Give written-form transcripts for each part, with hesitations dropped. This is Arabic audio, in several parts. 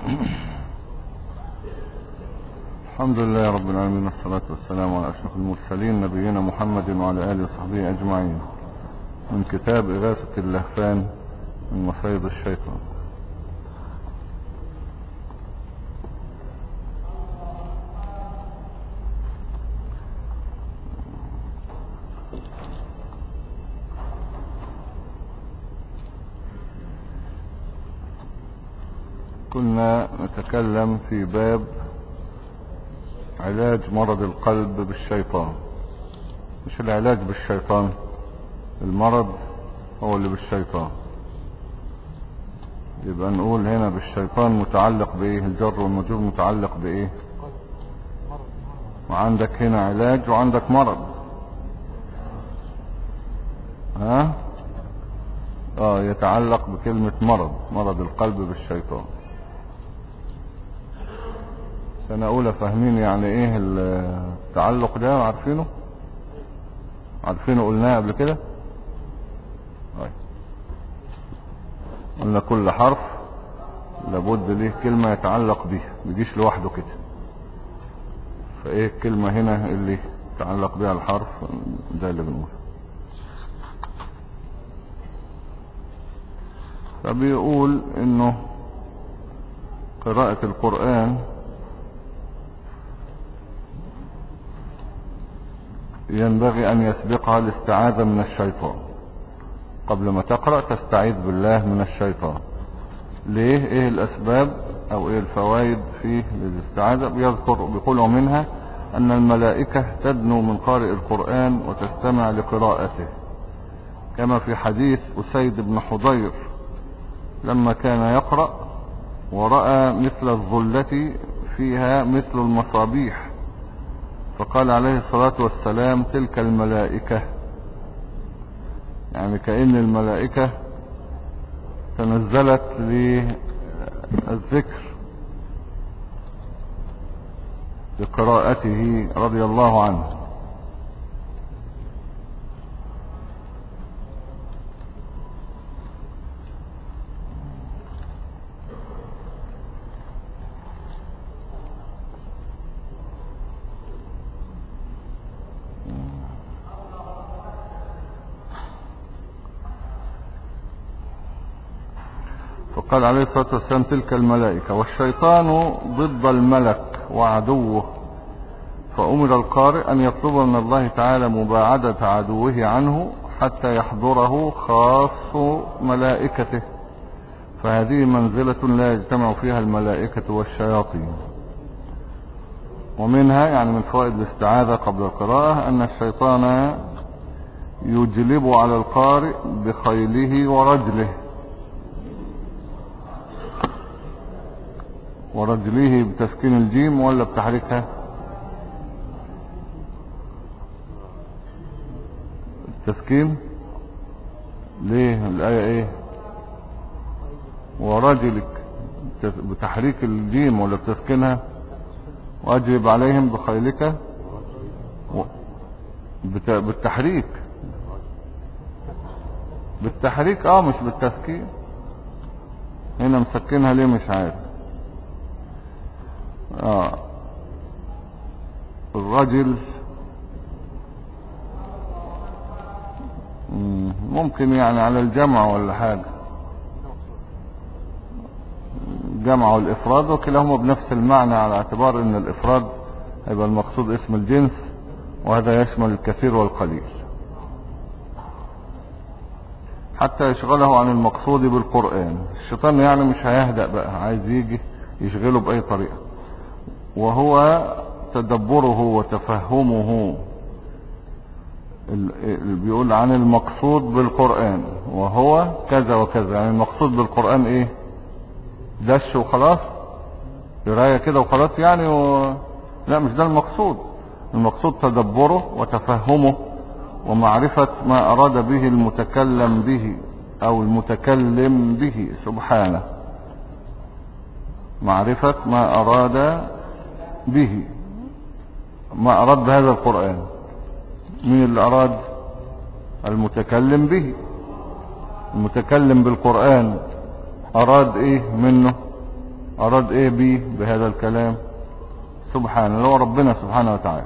الحمد لله رب العالمين، والصلاة والسلام على أشرف المرسلين نبينا محمد وعلى آله وصحبه أجمعين. من كتاب إغاثة اللهفان من مصايد الشيطان. كنا نتكلم في باب علاج مرض القلب بالشيطان. مش العلاج بالشيطان، المرض هو اللي بالشيطان. يبقى نقول هنا بالشيطان متعلق بايه؟ الجر والمجرور متعلق بايه؟ وعندك هنا علاج وعندك مرض. يتعلق بكلمة مرض القلب بالشيطان. سنة اولى فاهمين يعني ايه التعلق ده؟ عارفينه قلناه قبل كده. قلنا كل حرف لابد ليه كلمة يتعلق بيها، ميجيش لوحده كده. فايه الكلمة هنا اللي يتعلق بيها الحرف؟ ده اللي بنقوله. فبيقول انه قراءة القرآن ينبغي ان يسبقها الاستعاذة من الشيطان. قبل ما تقرأ تستعيذ بالله من الشيطان. ليه؟ ايه الاسباب او ايه الفوائد في الاستعاذة؟ بيقولوا منها ان الملائكة تدنو من قارئ القرآن وتستمع لقراءته، كما في حديث أسيد بن حضير لما كان يقرأ ورأى مثل الظلة فيها مثل المصابيح، فقال عليه الصلاة والسلام: تلك الملائكة. يعني كأن الملائكة تنزلت للذكر لقراءته رضي الله عنه. فقال عليه الصلاة والسلام: تلك الملائكة. والشيطان ضد الملك وعدوه، فأمر القارئ أن يطلب من الله تعالى مباعدة عدوه عنه حتى يحضره خاص ملائكته، فهذه منزلة لا يجتمع فيها الملائكة والشياطين. ومنها يعني من فوائد الاستعاذة قبل القراءة أن الشيطان يجلب على القارئ بخيله ورجله بتسكين الجيم ولا بتحريكها؟ التسكين. ليه الآية ايه؟ ورجلك بتحريك الجيم ولا بتسكينها؟ واجلب عليهم بخيلك بالتحريك مش بالتسكين. هنا مسكنها ليه مش عارف. الرجل ممكن يعني على الجمع ولا حاجة، الجمع والإفراد وكلاهما بنفس المعنى، على اعتبار ان الإفراد هيبقى المقصود اسم الجنس، وهذا يشمل الكثير والقليل، حتى يشغله عن المقصود بالقرآن. الشيطان يعني مش هيهدأ بقى، عايز يجي يشغله بأي طريقة، وهو تدبره وتفهمه. بيقول عن المقصود بالقرآن وهو كذا وكذا. يعني المقصود بالقرآن ايه؟ دش وخلاص، قرايه كده وخلاص يعني لا، مش ده المقصود. المقصود تدبره وتفهمه ومعرفة ما أراد به المتكلم به أو المتكلم به سبحانه. معرفة ما أراد به، ما أراد بهذا القرآن. من اللي أراد؟ المتكلم به. المتكلم بالقرآن أراد إيه منه؟ أراد إيه بيه بهذا الكلام؟ سبحانه، اللي هو ربنا سبحانه وتعالى.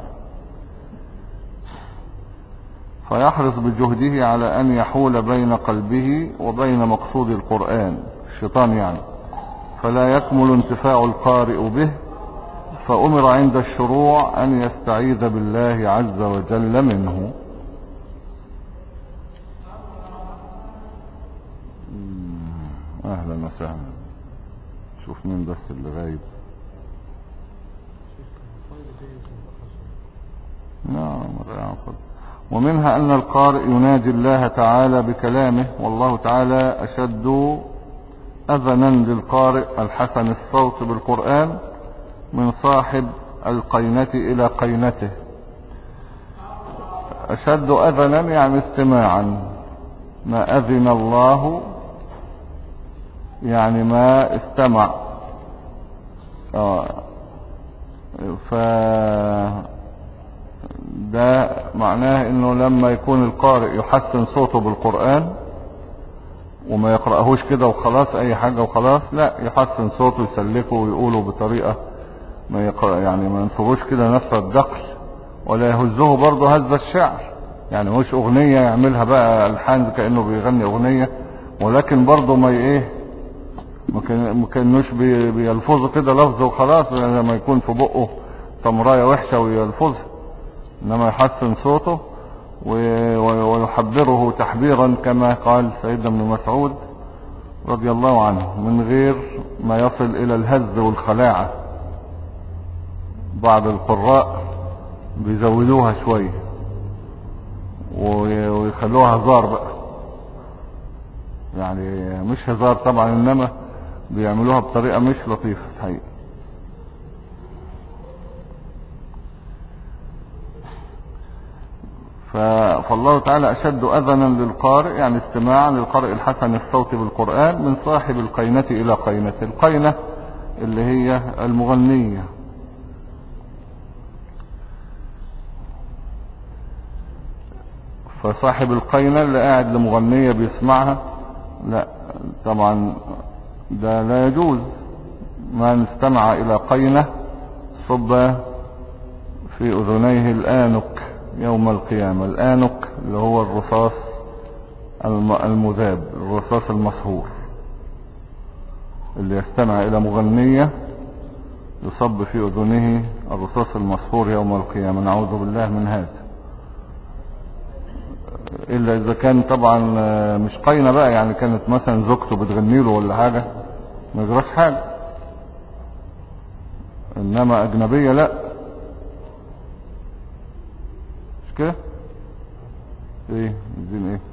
فيحرص بجهده على أن يحول بين قلبه وبين مقصود القرآن، الشيطان يعني، فلا يكمل انتفاع القارئ به، فأمر عند الشروع أن يستعيذ بالله عز وجل منه. أهلا وسهلا. شوف مين بس اللي غايب. نعم. ومنها أن القارئ يناجي الله تعالى بكلامه، والله تعالى أشد أذنا للقارئ الحسن الصوت بالقرآن من صاحب القينة إلى قينته. أشد أذنا يعني استماعا، ما أذن الله يعني ما استمع. ده معناه انه لما يكون القارئ يحسن صوته بالقرآن وما يقرأهوش كده وخلاص اي حاجة وخلاص، لا، يحسن صوته يسلكه ويقوله بطريقة ما يقرأ، يعني ما ينصروش كده نفس الدقل ولا يهزه برضه هز الشعر، يعني مش اغنية يعملها بقى الحان كأنه بيغني اغنية، ولكن برضه ما كانوش بيلفظوا كده لفظ وخلاص، لما يكون في بقه تمراية وحشة ويلفظها، انما يحسن صوته ويحبره تحبيرا كما قال سيدنا ابن مسعود رضي الله عنه، من غير ما يصل الى الهز والخلاعة. بعض القراء بيزودوها شوية ويخلوها هزار بقى، يعني مش هزار طبعا، انما بيعملوها بطريقة مش لطيفة الحقيقة. فالله تعالى أشد أذنا للقارئ، يعني استماعا للقارئ الحسن الصوت بالقرآن من صاحب القينة إلى قينة. القينة اللي هي المغنية، فصاحب القينة اللي قاعد لمغنية بيسمعها، لا طبعا ده لا يجوز. من استمع إلى قينة صب في أذنيه الآنك يوم القيامة. الآنك اللي هو الرصاص المذاب، الرصاص المصهور، اللي يستمع إلى مغنية يصب في أذنه الرصاص المصهور يوم القيامة، نعوذ بالله من هذا. إلا إذا كان طبعا مش قينة بقى، يعني كانت مثلا زوجته بتغني له ولا حاجة ما يجراش حاجة، إنما أجنبية لا، مش كده؟ إيه عايزين إيه؟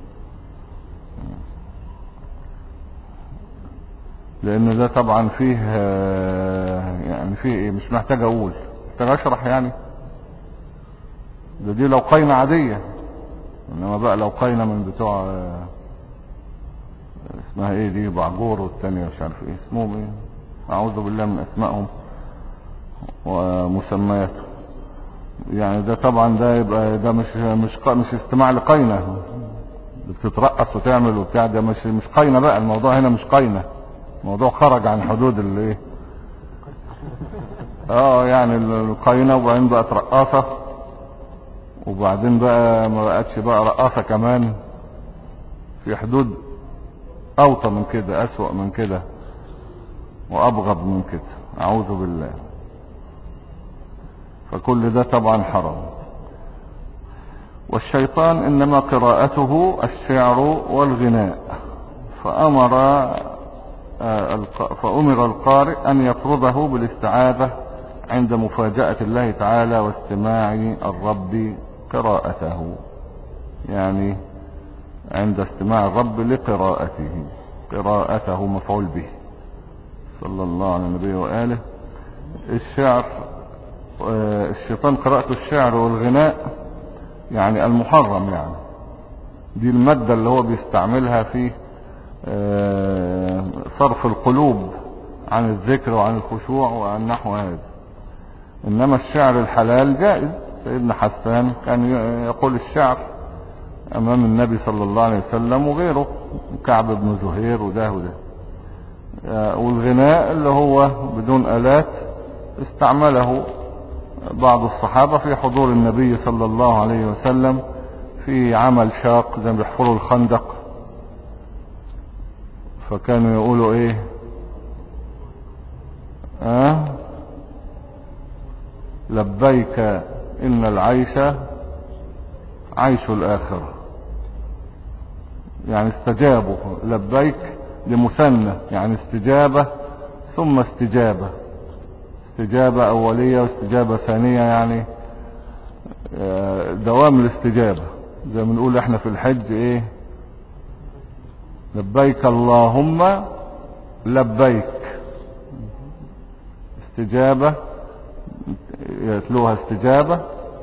لأن ده طبعا فيه يعني فيه إيه، مش محتاج أقول، محتاج أشرح يعني. دي لو قينة عادية، انما بقى لو قينة من بتوع اسمها ايه دي، بعجور والتانية مش عارف ايه اسمهم ايه، اعوذ بالله من اسمائهم ومسمياتهم، يعني ده طبعا ده يبقى ده مش استماع لقينة، بتترقص وتعمل وبتاع، ده مش قينة بقى. الموضوع هنا مش قينة، الموضوع خرج عن حدود الايه يعني القينة، وبعدين بقت رقاصة، وبعدين بقى ما بقتش بقى رقاصة كمان، في حدود اوطى من كده، اسوأ من كده، وابغض من كده، اعوذ بالله. فكل ده طبعا حرام. والشيطان انما قراءته الشعر والغناء، فأمر القارئ ان يطرده بالاستعاذة عند مفاجأة الله تعالى واستماع الرب قراءته، يعني عند استماع الرب لقراءته، قراءته مفعول به، صلى الله على النبي وآله. الشعر، الشيطان قراءته الشعر والغناء يعني المحرم، يعني دي المادة اللي هو بيستعملها في صرف القلوب عن الذكر وعن الخشوع وعن نحو هذا. انما الشعر الحلال جائز. سيدنا حسان كان يقول الشعر امام النبي صلى الله عليه وسلم وغيره، كعب بن زهير وده. والغناء اللي هو بدون آلات استعمله بعض الصحابة في حضور النبي صلى الله عليه وسلم في عمل شاق زي ما بيحفروا الخندق، فكانوا يقولوا ايه لبيك إن العيش عيش الآخرة. يعني استجابوا لبيك لمثنى، يعني استجابة ثم استجابة، استجابة أولية واستجابة ثانية، يعني دوام الاستجابة. زي ما نقول احنا في الحج ايه لبيك اللهم لبيك، استجابة يتلوها استجابة،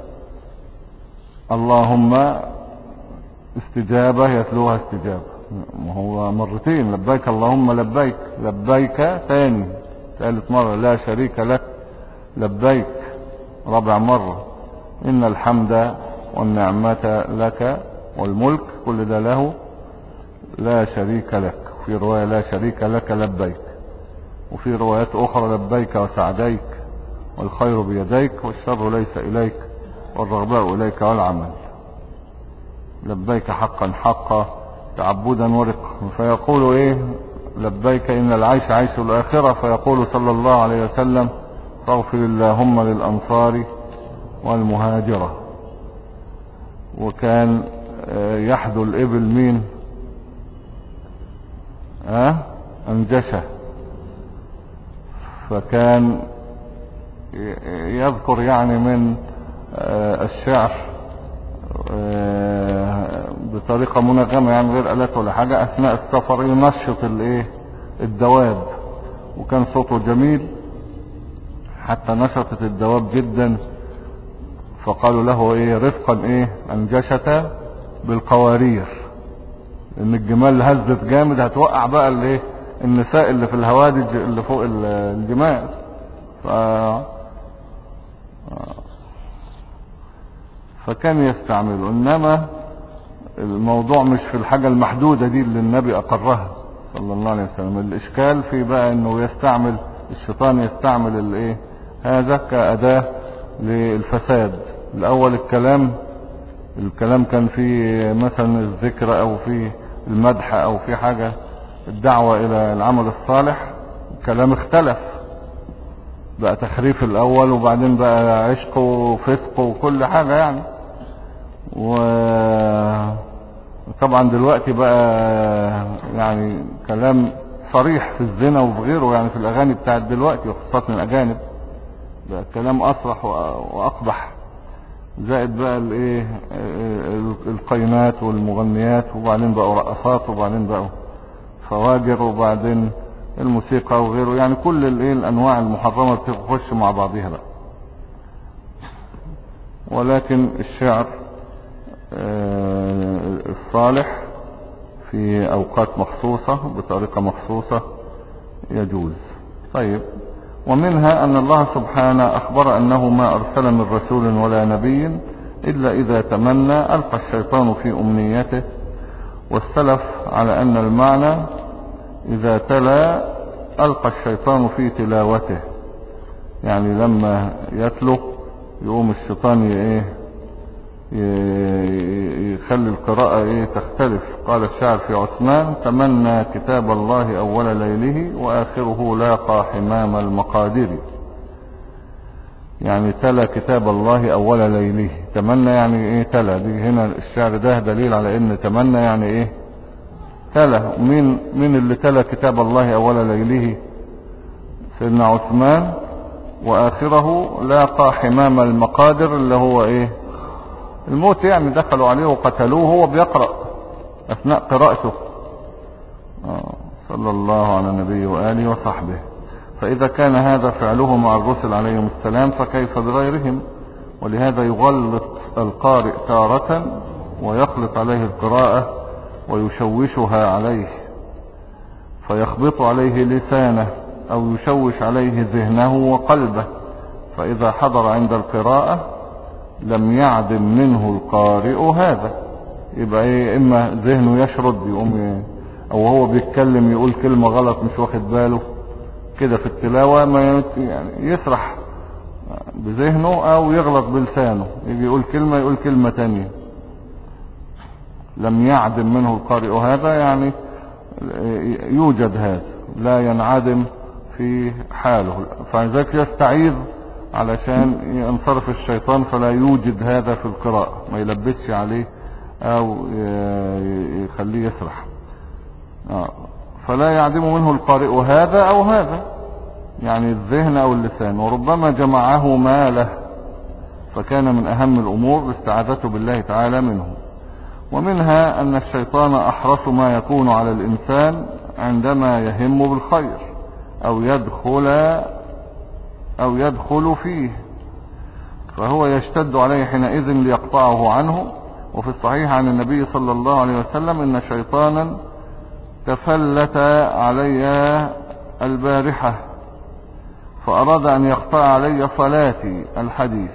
اللهم استجابة يتلوها استجابة. ما هو مرتين لبيك اللهم لبيك، لبيك ثاني ثالث مرة لا شريك لك لبيك رابع مرة إن الحمد والنعمة لك والملك كل ده له لا شريك لك. في رواية لا شريك لك لبيك، وفي روايات أخرى لبيك وسعديك والخير بيديك والشر ليس إليك والرغباء إليك والعمل. لبيك حقا حقا تعبدا ورقا. فيقول ايه لبيك إن العيش عيش الآخرة، فيقول صلى الله عليه وسلم فاغفر اللهم للأنصار والمهاجرة. وكان يحدو الإبل مين أنجشة، فكان يذكر يعني من الشعر بطريقة منغمة، يعني غير آلات ولا حاجة، أثناء السفر ينشط الدواب، وكان صوته جميل حتى نشطت الدواب جدا. فقالوا له ايه رفقا ايه أنجشة بالقوارير، ان الجمال هزت جامد هتوقع بقى الايه النساء اللي في الهوادج اللي فوق الجمال. فكان يستعمله. انما الموضوع مش في الحاجة المحدودة دي اللي النبي اقرها صلى الله عليه وسلم. الاشكال في بقى انه يستعمل الشيطان يستعمل الايه هذا كأداة للفساد. الاول الكلام كان في مثلا الذكر او في المدح او في حاجة الدعوة الى العمل الصالح، الكلام اختلف بقى تخريف الاول، وبعدين بقى عشق وفسق وكل حاجة يعني. وطبعا دلوقتي بقى يعني كلام صريح في الزنا وفي غيره، يعني في الاغاني بتاعت دلوقتي وخاصة الاجانب بقى الكلام اصرح واقبح، زائد بقى الايه القينات والمغنيات، وبعدين بقوا رقصات، وبعدين بقوا فواجر، وبعدين الموسيقى وغيره، يعني كل الايه الانواع المحرمة بتخش مع بعضها بقى. ولكن الشعر الصالح في اوقات مخصوصة بطريقة مخصوصة يجوز. طيب، ومنها ان الله سبحانه اخبر انه ما ارسل من رسول ولا نبي الا اذا تمنى القى الشيطان في امنيته، والسلف على ان المعنى اذا تلا القى الشيطان في تلاوته، يعني لما يتلو يقوم الشيطان يخلي القراءة تختلف. قال الشاعر في عثمان تمنى كتاب الله اول ليله واخره لاقى حمام المقادير، يعني تلا كتاب الله اول ليله. تمنى يعني تلا، دي هنا الشعر ده دليل على ان تمنى يعني تلا. مين اللي تلا كتاب الله اول ليله؟ سيدنا عثمان. واخره لاقى حمام المقادر اللي هو الموت، يعني دخلوا عليه وقتلوه وهو بيقرأ اثناء قراءته صلى الله على النبي وآله وصحبه. فاذا كان هذا فعله مع الرسل عليهم السلام فكيف بغيرهم؟ ولهذا يغلط القارئ تارة ويخلط عليه القراءة ويشوشها عليه، فيخبط عليه لسانه او يشوش عليه ذهنه وقلبه، فاذا حضر عند القراءة لم يعدم منه القارئ هذا. يبقى اما ذهنه يشرد يقوم او هو بيتكلم يقول كلمة غلط مش واخد باله، كده في التلاوة ما يعني يسرح بذهنه او يغلط بلسانه، يجي يقول كلمة يقول كلمة تانية. لم يعدم منه القارئ هذا، يعني يوجد هذا، لا ينعدم في حاله، فلذلك يستعيذ علشان ينصرف الشيطان فلا يوجد هذا في القراءة، ما يلبسش عليه او يخليه يسرح. فلا يعدم منه القارئ هذا او هذا، يعني الذهن او اللسان، وربما جمعه ما له، فكان من اهم الامور الاستعاذة بالله تعالى منه. ومنها ان الشيطان احرص ما يكون على الانسان عندما يهم بالخير او يدخل فيه، فهو يشتد عليه حينئذ ليقطعه عنه. وفي الصحيح عن النبي صلى الله عليه وسلم ان شيطانا تفلت علي البارحة فاراد ان يقطع علي صلاتي، الحديث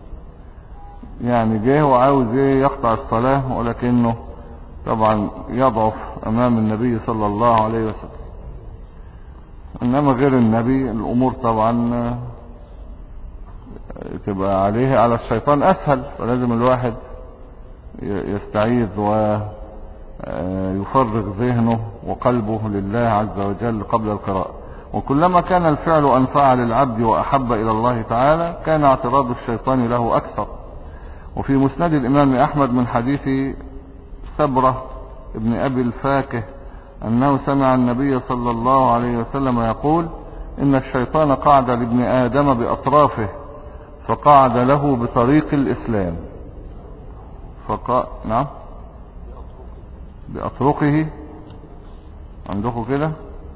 يعني جه وعاوز يقطع الصلاة، ولكنه طبعا يضعف امام النبي صلى الله عليه وسلم. انما غير النبي الامور طبعا تبقى على الشيطان اسهل، فلازم الواحد يستعيذ ويفرغ ذهنه وقلبه لله عز وجل قبل القراءة. وكلما كان الفعل انفع للعبد واحب الى الله تعالى كان اعتراض الشيطان له اكثر. وفي مسند الامام احمد من حديث سبرة ابن ابي الفاكه انه سمع النبي صلى الله عليه وسلم يقول ان الشيطان قعد لابن ادم باطرافه فقعد له بطريق الاسلام. نعم باطرقه، عندكم كده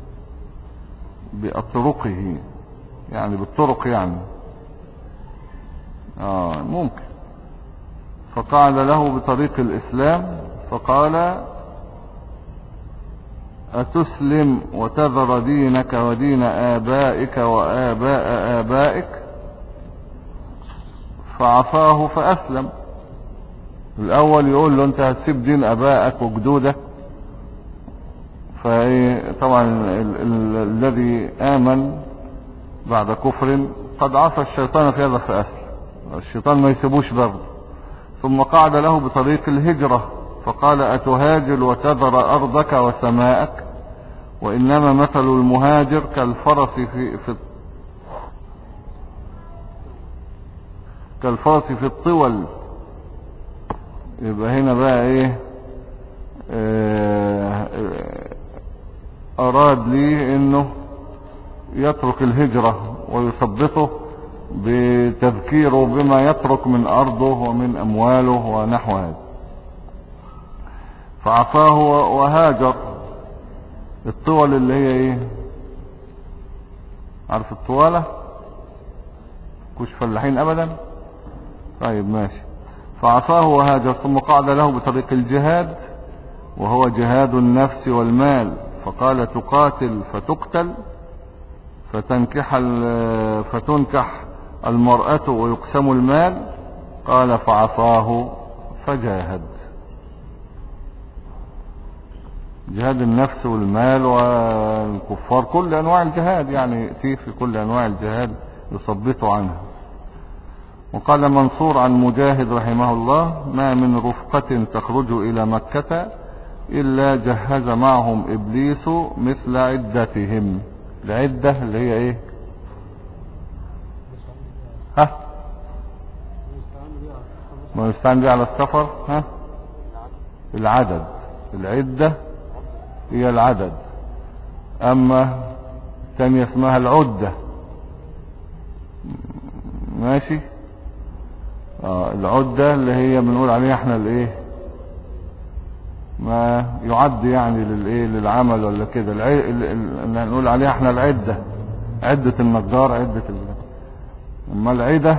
باطرقه يعني بالطرق يعني ممكن. فقعد له بطريق الاسلام فقال أتسلم وتذر دينك ودين آبائك وآباء آبائك؟ فعفاه فأسلم. الأول يقول له أنت هتسيب دين آبائك وجدودك، فطبعا الذي آمن بعد كفر قد عصى الشيطان في هذا فأسلم، الشيطان ما يسيبوش برضه. ثم قعد له بطريق الهجرة فقال أتهاجر وتذر أرضك وسماءك؟ وإنما مثل المهاجر كالفرس في الطول. يبقى هنا بقى أراد لي إنه يترك الهجرة ويثبطه بتذكيره بما يترك من أرضه ومن أمواله ونحو هذا. فعفاه وهاجر. الطول اللي هي عارف الطوالة؟ كوش فلاحين ابدا. طيب ماشي. فعفاه وهاجر ثم قعد له بطريق الجهاد وهو جهاد النفس والمال، فقال تقاتل فتقتل فتنكح المرأة ويقسم المال؟ قال فعفاه فجاهد. جهاد النفس والمال والكفار، كل انواع الجهاد يعني يأتيه في كل انواع الجهاد يثبط عنها. وقال منصور عن مجاهد رحمه الله ما من رفقة تخرج الى مكة الا جهز معهم ابليس مثل عدتهم. العدة اللي هي ما يستعان بها على السفر. العدد. العدة هي العدد، اما ثانية اسمها العدة. ماشي. العدة اللي هي بنقول عليها احنا ما يعد يعني للعمل ولا كده، اللي نقول عليها احنا العدة، عدة النجار، اما العدة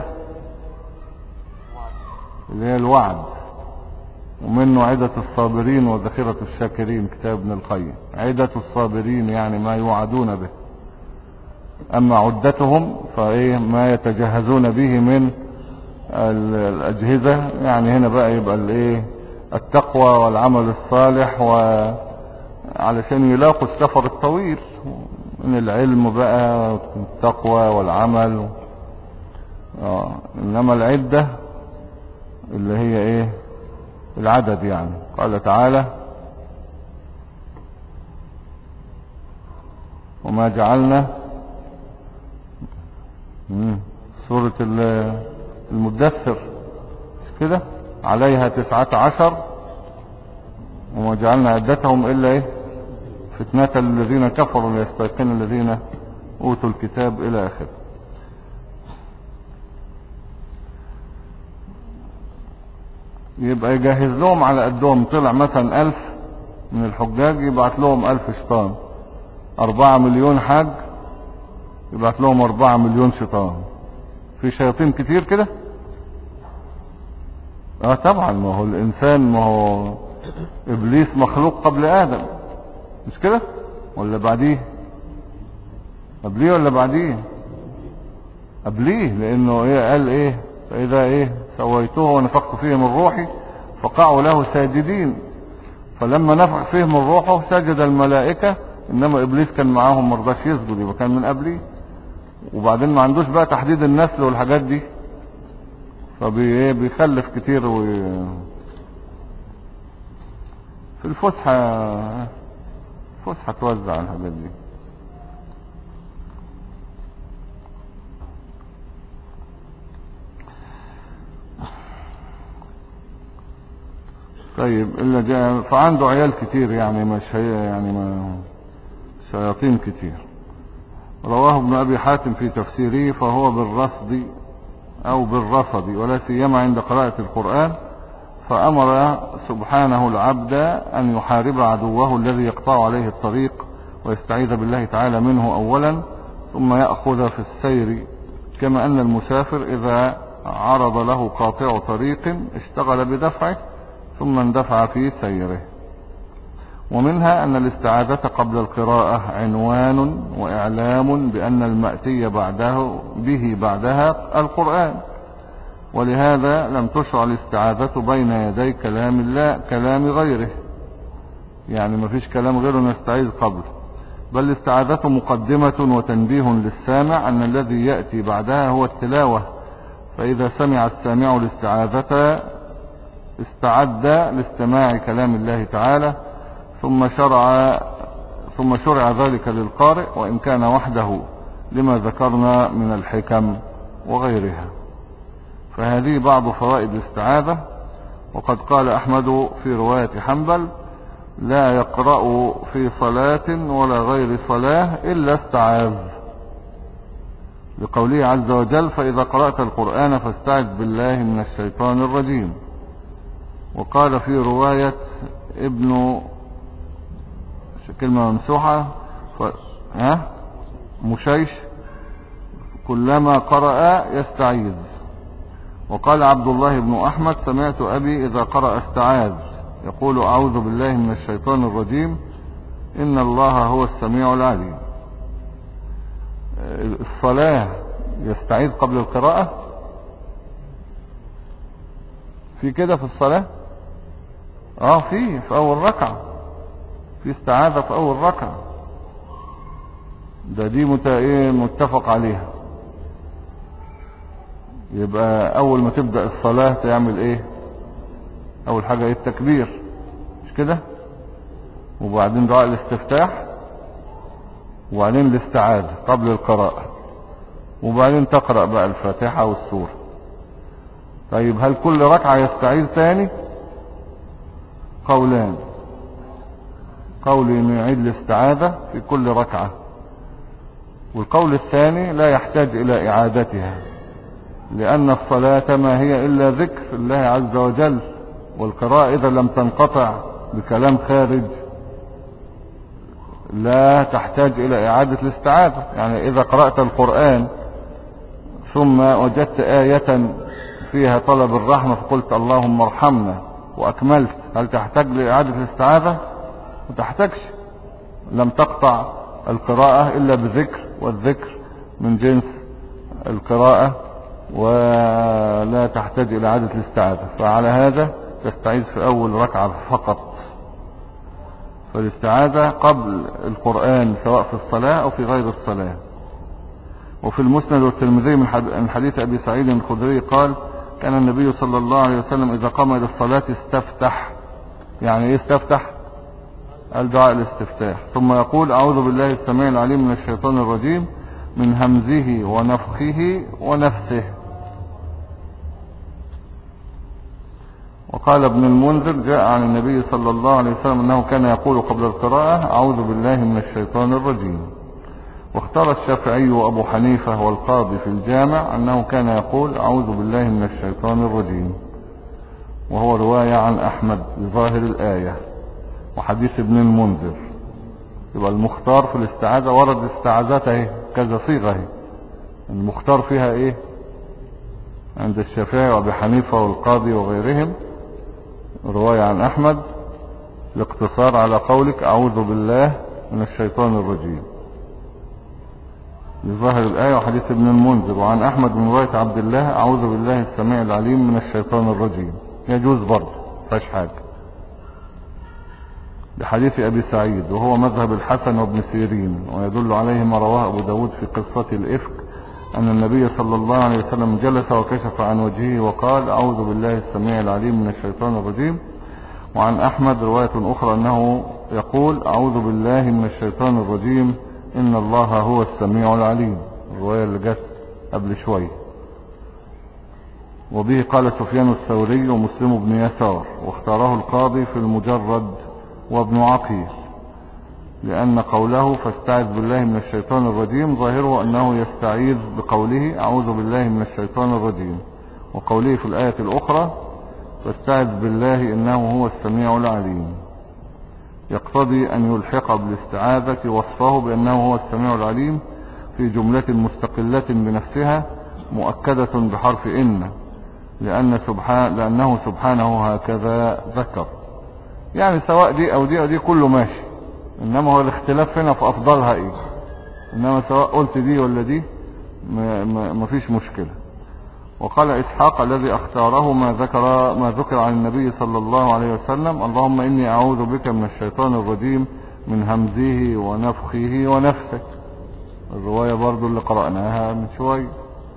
اللي هي الوعد. ومنه عدة الصابرين وذخيرة الشاكرين، كتاب ابن القيم. عدة الصابرين يعني ما يوعدون به، اما عدتهم ما يتجهزون به من الاجهزة. يعني هنا بقى يبقى التقوى والعمل الصالح، وعلشان يلاقوا السفر الطويل من العلم بقى التقوى والعمل. انما العدة اللي هي ايه؟ العدد يعني. قال تعالى وما جعلنا سورة المدثر مش كده؟ عليها 19 وما جعلنا عدتهم إلا إيه؟ فتنة الذين كفروا ليستيقن الذين أوتوا الكتاب إلى آخره. يبقى يجهز لهم على قدهم. طلع مثلا 1000 من الحجاج يبعت لهم 1000 شيطان. 4 مليون حاج يبعت لهم 4 مليون شيطان. في شياطين كتير كده. طبعا، ما هو الإنسان، ما هو إبليس مخلوق قبل آدم مش كده ولا بعديه؟ قبليه ولا بعديه؟ قبليه، لأنه إيه قال إيه؟ فإذا إيه سويته ونفخت فيه من روحي فقعوا له ساجدين. فلما نفخ فيه من روحه سجد الملائكة، إنما إبليس كان معاهم مرضاش يسجد، يبقى كان من قبليه. وبعدين ما عندوش بقى تحديد النسل والحاجات دي، فبيخلف كتير. في الفسحة توزع الحاجات دي. طيب إلا جاء فعنده عيال كتير يعني، مش هي يعني ما شياطين كتير. رواه ابن أبي حاتم في تفسيره فهو بالرصد أو بالرصد ولا سيما عند قراءة القرآن. فأمر سبحانه العبد أن يحارب عدوه الذي يقطع عليه الطريق ويستعيذ بالله تعالى منه أولا، ثم يأخذ في السير، كما أن المسافر إذا عرض له قاطع طريق اشتغل بدفعه ثم اندفع في سيره. ومنها أن الاستعاذة قبل القراءة عنوان وإعلام بأن المأتي بعدها القرآن، ولهذا لم تشرع الاستعاذة بين يدي كلام الله كلام غيره، يعني ما فيش كلام غيره نستعيذ قبل، بل الاستعاذة مقدمة وتنبيه للسامع أن الذي يأتي بعدها هو التلاوة. فإذا سمع السامع الاستعاذة استعد لاستماع كلام الله تعالى، ثم شرع ذلك للقارئ وإن كان وحده، لما ذكرنا من الحكم وغيرها. فهذه بعض فوائد الاستعاذة. وقد قال أحمد في رواية حنبل لا يقرأ في صلاة ولا غير صلاة إلا استعاذ، لقوله عز وجل فإذا قرأت القرآن فاستعذ بالله من الشيطان الرجيم. وقال في رواية ابن كلمة ممسوحة مشيش كلما قرأ يستعيذ. وقال عبد الله بن أحمد سمعت أبي إذا قرأ استعاذ يقول أعوذ بالله من الشيطان الرجيم إن الله هو السميع العليم. الصلاة يستعيذ قبل القراءة؟ في كده في الصلاة؟ في أول ركعة في استعاذة في أول ركعة، دي متفق عليها. يبقى أول ما تبدأ الصلاة تعمل إيه؟ أول حاجة التكبير مش كده، وبعدين دعاء الاستفتاح، وبعدين الاستعاذة قبل القراءة، وبعدين تقرأ بقى الفاتحة والسورة. طيب هل كل ركعة يستعيذ تاني؟ قولان، قول انه يعيد الاستعاذة في كل ركعة، والقول الثاني لا يحتاج الى اعادتها، لان الصلاة ما هي الا ذكر الله عز وجل، والقراءة اذا لم تنقطع بكلام خارج لا تحتاج الى اعادة الاستعاذة. يعني اذا قرأت القرآن ثم وجدت آية فيها طلب الرحمة فقلت اللهم ارحمنا واكملت، هل تحتاج لاعادة الاستعاذة؟ ما تحتاجش، لم تقطع القراءة الا بذكر، والذكر من جنس القراءة ولا تحتاج الى اعادة الاستعاذة. فعلى هذا تستعيذ في اول ركعة فقط. فالاستعاذة قبل القرآن سواء في الصلاة أو في غير الصلاة. وفي المسند والترمذي من حديث أبي سعيد الخدري قال كان النبي صلى الله عليه وسلم إذا قام إلى الصلاة استفتح. يعني إيه استفتح؟ قال دعاء الاستفتاح، ثم يقول أعوذ بالله السميع العليم من الشيطان الرجيم من همزه ونفخه ونفسه. وقال ابن المنذر جاء عن النبي صلى الله عليه وسلم أنه كان يقول قبل القراءة أعوذ بالله من الشيطان الرجيم. واختار الشافعي وأبو حنيفة والقاضي في الجامع أنه كان يقول أعوذ بالله من الشيطان الرجيم، وهو رواية عن أحمد بظاهر الآية وحديث ابن المنذر. يبقى المختار في الاستعاذة ورد استعاذته كذا صيغة. المختار فيها ايه عند الشافعي وابي حنيفة والقاضي وغيرهم رواية عن أحمد الاقتصار على قولك أعوذ بالله من الشيطان الرجيم بظاهر الآية وحديث ابن المنذر. وعن أحمد من رواية عبد الله أعوذ بالله السميع العليم من الشيطان الرجيم، يجوز برضه فاش حاجة، بحديث أبي سعيد وهو مذهب الحسن وابن سيرين. ويدل عليه ما رواه أبو داود في قصة الإفك أن النبي صلى الله عليه وسلم جلس وكشف عن وجهه وقال أعوذ بالله السميع العليم من الشيطان الرجيم. وعن أحمد رواية أخرى أنه يقول أعوذ بالله من الشيطان الرجيم إن الله هو السميع العليم، الرواية اللي جت قبل شوي. وبه قال سفيان الثوري ومسلم بن يسار، واختاره القاضي في المجرد وابن عقيل، لأن قوله فاستعذ بالله من الشيطان الرجيم ظاهره أنه يستعيذ بقوله أعوذ بالله من الشيطان الرجيم، وقوله في الآية الأخرى فاستعذ بالله إنه هو السميع العليم، يقتضي أن يلحق بالاستعاذة وصفه بأنه هو السميع العليم في جملة مستقلة بنفسها مؤكدة بحرف إن، لأنه سبحانه هكذا ذكر. يعني سواء دي أو دي أو دي كله ماشي، إنما هو الاختلاف هنا في أفضلها إيه. إنما سواء قلت دي ولا دي ما فيش مشكلة. وقال إسحاق الذي اختاره ما ذكر عن النبي صلى الله عليه وسلم اللهم إني أعوذ بك من الشيطان الرجيم من همزه ونفخه ونفسه، الرواية برضو اللي قرأناها من شوي،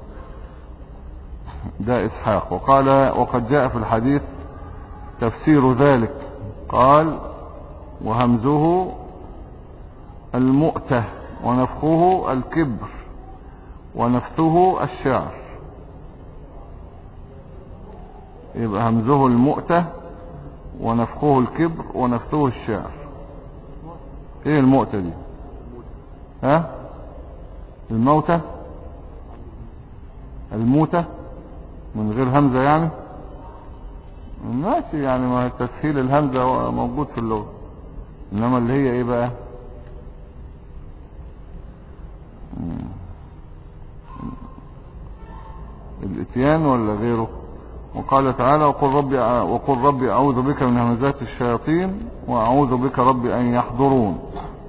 ده إسحاق. وقد جاء في الحديث تفسير ذلك، قال وهمزه المؤتة ونفخه الكبر ونفثه الشعر. يبقى همزه المؤتة ونفخه الكبر ونفثه الشعر. ايه المؤتة دي؟ ها الموتة، الموتة من غير همزة يعني ماشي، يعني ما تسهيل الهمزة موجود في اللغة، انما اللي هي ايه بقى الاتيان ولا غيره. وقال تعالى وقل ربي اعوذ بك من همزات الشياطين واعوذ بك ربي ان يحضرون.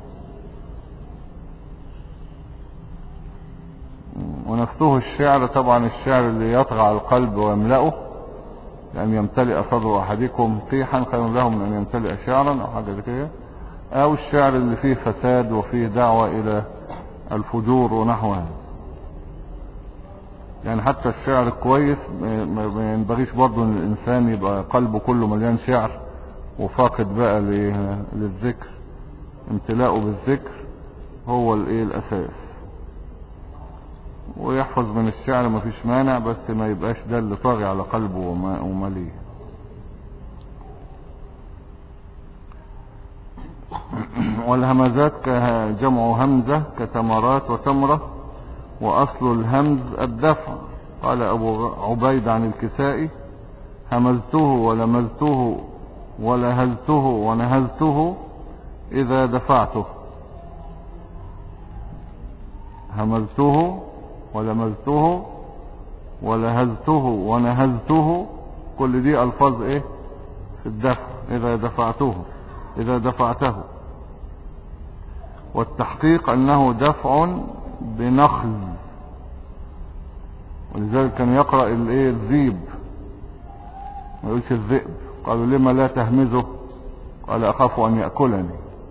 ونفثه الشعر، طبعا الشعر اللي يطغى على القلب ويملأه، لأن يمتلئ صدر أحدكم قيحا خير له من أن يمتلئ شعرا أو حاجة كده، أو الشعر اللي فيه فساد وفيه دعوة إلى الفجور ونحوها. يعني حتى الشعر الكويس ما ينبغيش برضو ان الانسان يبقى قلبه كله مليان شعر وفاقد بقى للذكر. امتلاؤه بالذكر هو الايه الاساس، ويحفظ من الشعر ما فيش مانع، بس ما يبقاش ده اللي طاغي على قلبه ومليه. والهمزات جمع همزة كتمرات وتمرة، وأصل الهمز الدفع. قال أبو عبيد عن الكسائي همزته ولمزته ولهزته ونهزته إذا دفعته. همزته ولمزته ولهزته ونهزته، كل دي ألفاظ إيه في الدفع، إذا دفعته. والتحقيق أنه دفع بنخز، ولذلك كان يقرأ الذيب ما يقولش الذئب. قالوا لما لا تهمزه؟ قال أخاف أن يأكلني.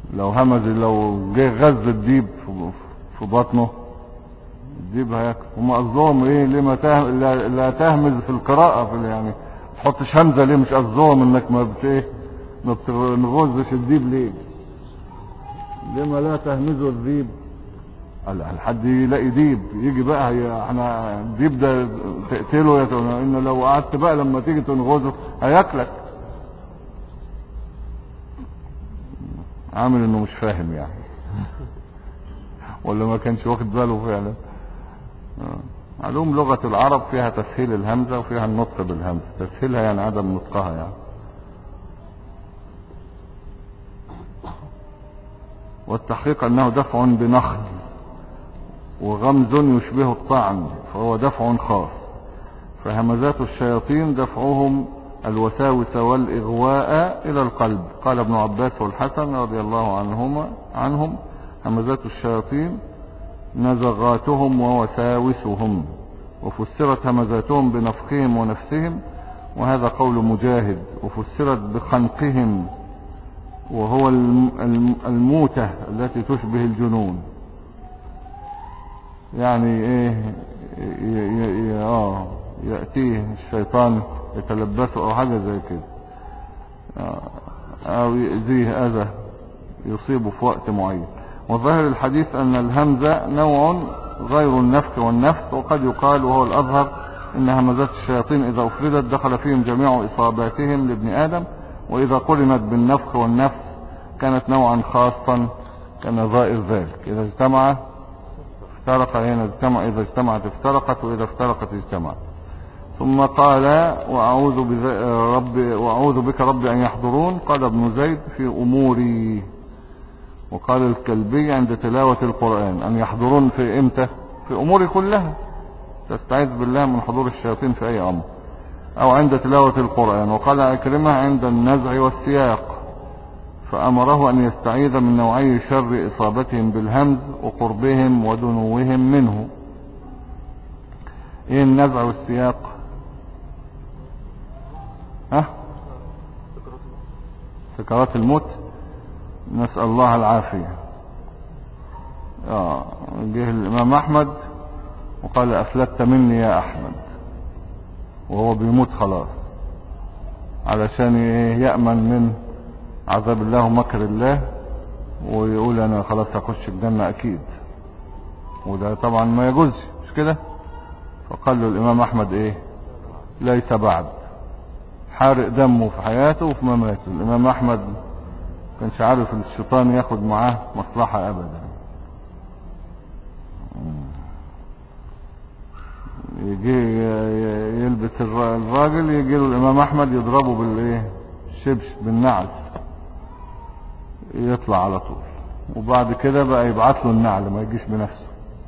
لو همز، لو جه غز الديب في بطنه، الديب هياكل. هم قصدهم ايه؟ ليه ما لا تهمز في القراءة، في يعني تحطش همزة ليه؟ مش قصدهم انك ما ايه، ما بتنغزش الديب ليه؟ لما لا تهمزوا الذيب؟ قال حد يلاقي ديب يجي بقى احنا الديب ده تقتله، ان لو قعدت بقى لما تيجي تنغزه هياكلك. عامل انه مش فاهم يعني ولا ما كانش واخد باله فعلا. معلوم لغة العرب فيها تسهيل الهمزة وفيها النطق بالهمزة. تسهيلها يعني عدم نطقها يعني. والتحقيق انه دفع بنخل، وغمز يشبه الطعن، فهو دفع خاص. فهمزات الشياطين دفعهم الوساوس والإغواء إلى القلب. قال ابن عباس والحسن رضي الله عنهم همزات الشياطين نزغاتهم ووساوسهم، وفسرت همزاتهم بنفخهم ونفسهم، وهذا قول مجاهد. وفسرت بخنقهم، وهو الموتة التي تشبه الجنون. يعني ايه؟ يأتيه الشيطان يتلبسه او حاجة زي كده، او يأذيه اذى يصيبه في وقت معين. وظاهر الحديث ان الهمزة نوع غير النفخ والنفس. وقد يقال وهو الاظهر ان همزات الشياطين اذا افردت دخل فيهم جميع اصاباتهم لابن ادم، واذا قرنت بالنفخ والنفس كانت نوعا خاصا كنظائر ذلك. اذا اجتمع افترق، هنا اجتمع، اذا اجتمعت افترقت، واذا افترقت اجتمعت. ثم قال وأعوذ بك رب أن يحضرون. قال ابن زيد في أموري. وقال الكلبي عند تلاوة القرآن أن يحضرون في إمتى؟ في أموري كلها، تستعيذ بالله من حضور الشياطين في أي أمر، أو عند تلاوة القرآن. وقال أكرمة عند النزع والسياق، فأمره أن يستعيذ من نوعي شر إصابتهم بالهمز وقربهم ودنوهم منه. إيه النزع والسياق؟ سكرات الموت، نسأل الله العافية. جه الإمام أحمد وقال أفلت مني يا أحمد، وهو بيموت خلاص، علشان يأمن من عذاب الله ومكر الله، ويقول أنا خلاص هخش الجنة أكيد، وده طبعا ما يجوز، مش كده؟ فقال له الإمام أحمد إيه؟ ليس بعد. حارق دمه في حياته وفي مماته. الإمام أحمد كانش عارف الشيطان ياخد معاه مصلحة أبدا. يجي يلبس الراجل، يجي له الإمام أحمد يضربه بالإيه؟ الشبش بالنعل، يطلع على طول. وبعد كده بقى يبعت له النعل، ما يجيش بنفسه.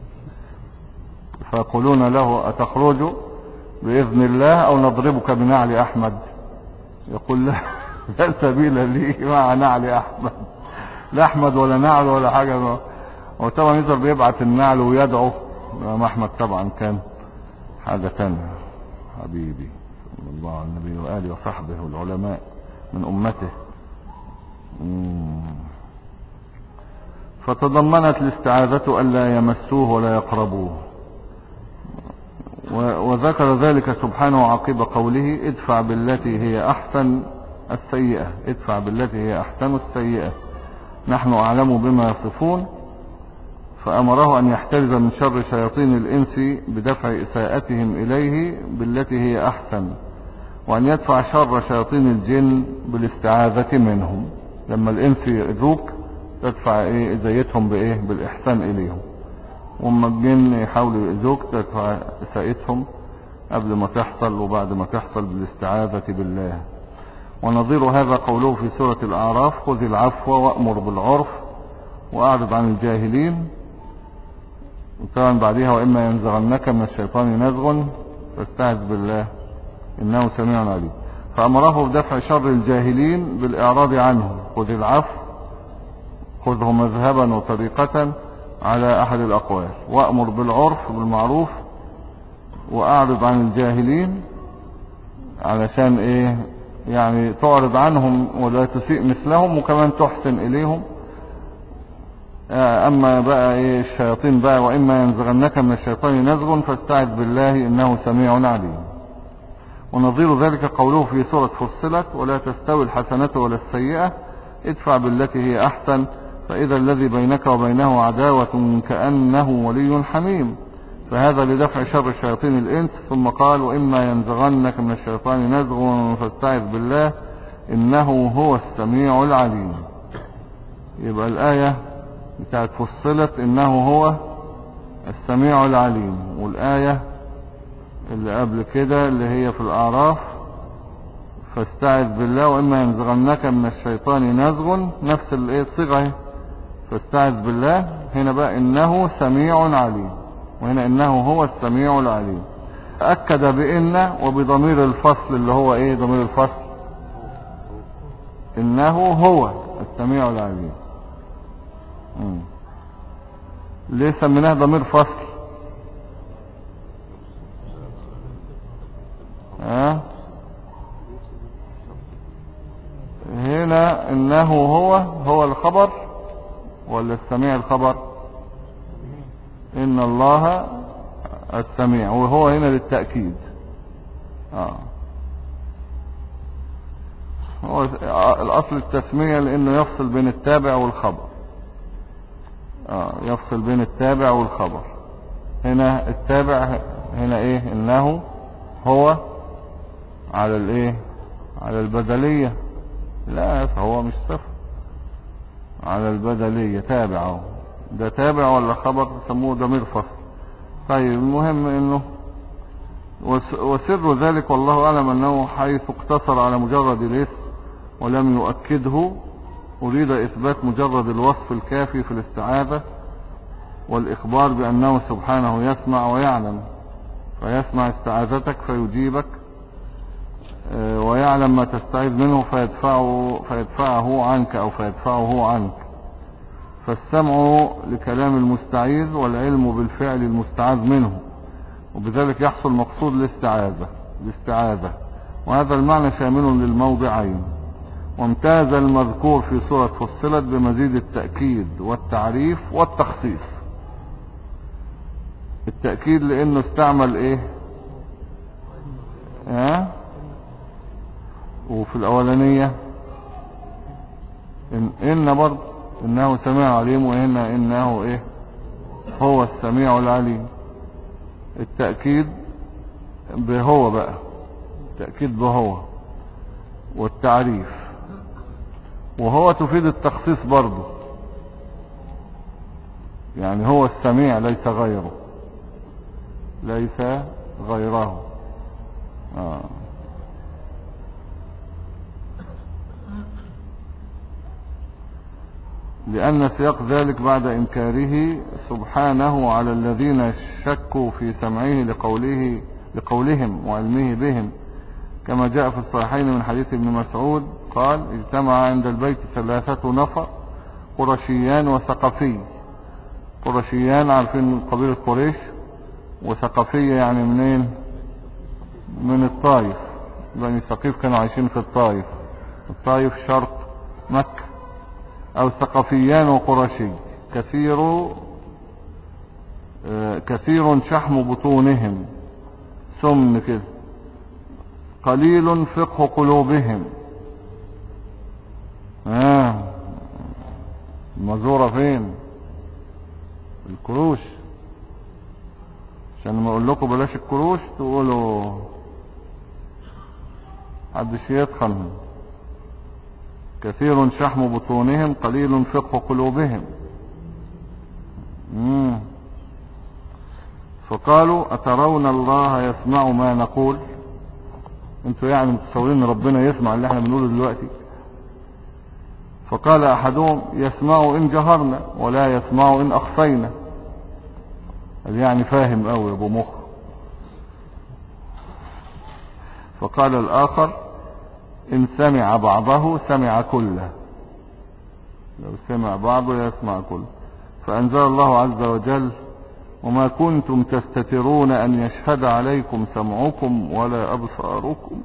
فيقولون له أتخرج بإذن الله أو نضربك بنعل أحمد؟ يقول لا سبيل لي مع نعل أحمد، لا أحمد ولا نعل ولا حاجة. وطبعا يقدر بيبعت النعل ويدعو. الإمام أحمد طبعا كان حاجة تانية. حبيبي صلى الله على النبي وآله وصحبه والعلماء من أمته. فتضمنت الاستعاذة ألا يمسوه ولا يقربوه. وذكر ذلك سبحانه عقب قوله ادفع بالتي هي أحسن السيئة. ادفع بالتي هي أحسن السيئة، نحن أعلم بما يصفون. فأمره أن يحترز من شر شياطين الإنس بدفع إساءتهم إليه بالتي هي أحسن، وأن يدفع شر شياطين الجن بالاستعاذة منهم. لما الإنس يؤذوك تدفع إزايتهم بالإحسان إليهم، وما الجن يحاولوا يؤذوك تدفع إساءتهم قبل ما تحصل وبعد ما تحصل بالاستعاذة بالله. ونظير هذا قوله في سورة الأعراف خذ العفو وأمر بالعرف وأعرض عن الجاهلين. وطبعا بعدها وإما ينزغنك من الشيطان نزغ فاستعذ بالله إنه سميع عليم. فأمره بدفع شر الجاهلين بالإعراض عنه. خذ العفو، خذه مذهبا وطريقة على أحد الأقوال، وأمر بالعرف بالمعروف، وأعرض عن الجاهلين، علشان يعني تعرض عنهم ولا تسيء مثلهم، وكمان تحسن إليهم اما بقى ايه الشياطين بقى، واما ينزغنك من الشيطان نزغ فاستعذ بالله انه سميع عليم. ونظير ذلك قوله في سورة فصلت ولا تستوي الحسنة ولا السيئة ادفع بالتي هي احسن فاذا الذي بينك وبينه عداوة كأنه ولي حميم. فهذا لدفع شر شياطين الانس. ثم قال واما ينزغنك من الشيطان نزغ فاستعذ بالله انه هو السميع العليم. يبقى الآية بتاعت فصلت انه هو السميع العليم، والآية اللي قبل كده اللي هي في الأعراف فاستعذ بالله واما ينزغنك من الشيطان نزغ، نفس الصيغة فاستعذ بالله. هنا بقى انه سميع عليم، وهنا انه هو السميع العليم. أكد بإن وبضمير الفصل اللي هو ايه ضمير الفصل انه هو السميع العليم. ليه سميناه ضمير فصل؟ هنا انه هو الخبر ولا السميع الخبر؟ ان الله السميع، وهو هنا للتأكيد. هو الاصل التسمية لانه يفصل بين التابع والخبر. يفصل بين التابع والخبر. هنا التابع هنا ايه انه هو على الايه على البدلية، لا فهو مش صفر على البدلية تابعه، ده تابع ولا خبر سموه ضمير فصل. طيب المهم انه وسر ذلك والله اعلم انه حيث اقتصر على مجرد الاسم ولم يؤكده اريد اثبات مجرد الوصف الكافي في الاستعاذة والاخبار بانه سبحانه يسمع ويعلم، فيسمع استعاذتك فيجيبك ويعلم ما تستعيذ منه فيدفعه عنك او فيدفعه عنك. فالسمع لكلام المستعيذ والعلم بالفعل المستعاذ منه، وبذلك يحصل مقصود الاستعاذة، وهذا المعنى شامل للموضعين. وامتاز المذكور في سورة فصلت بمزيد التأكيد والتعريف والتخصيص. التأكيد لانه استعمل ايه وفي الاولانية ان برضه انه سميع عليم، وهنا انه ايه هو السميع العليم. التأكيد بهو بقى، التأكيد بهو والتعريف، وهو تفيد التخصيص برضه، يعني هو السميع ليس غيره، ليس غيره. لأن سياق ذلك بعد إنكاره سبحانه على الذين شكوا في سمعه لقولهم وعلمه بهم، كما جاء في الصحيحين من حديث ابن مسعود قال اجتمع عند البيت 3 نفر قرشيان وثقفي. قرشيان عارفين قبيلة قريش، وثقفية يعني منين؟ من الطائف، بني ثقيف كانوا عايشين في الطائف. الطائف شرق مكة. او ثقفيان وقرشي كثير شحم بطونهم سمن كده، قليل فقه قلوبهم. المزورة فين؟ الكروش. عشان ما اقول لكم بلاش الكروش تقولوا حدش يتخن. كثير شحم بطونهم قليل فقه قلوبهم. فقالوا أترون الله يسمع ما نقول؟ انتوا يعني متصورين ربنا يسمع اللي احنا بنقوله دلوقتي؟ فقال أحدهم يسمع إن جهرنا ولا يسمع إن أخفينا. يعني فاهم قوي ابو مخ. فقال الآخر إن سمع بعضه سمع كله، لو سمع بعضه يسمع كله. فأنزل الله عز وجل وما كنتم تستترون أن يشهد عليكم سمعكم ولا أبصاركم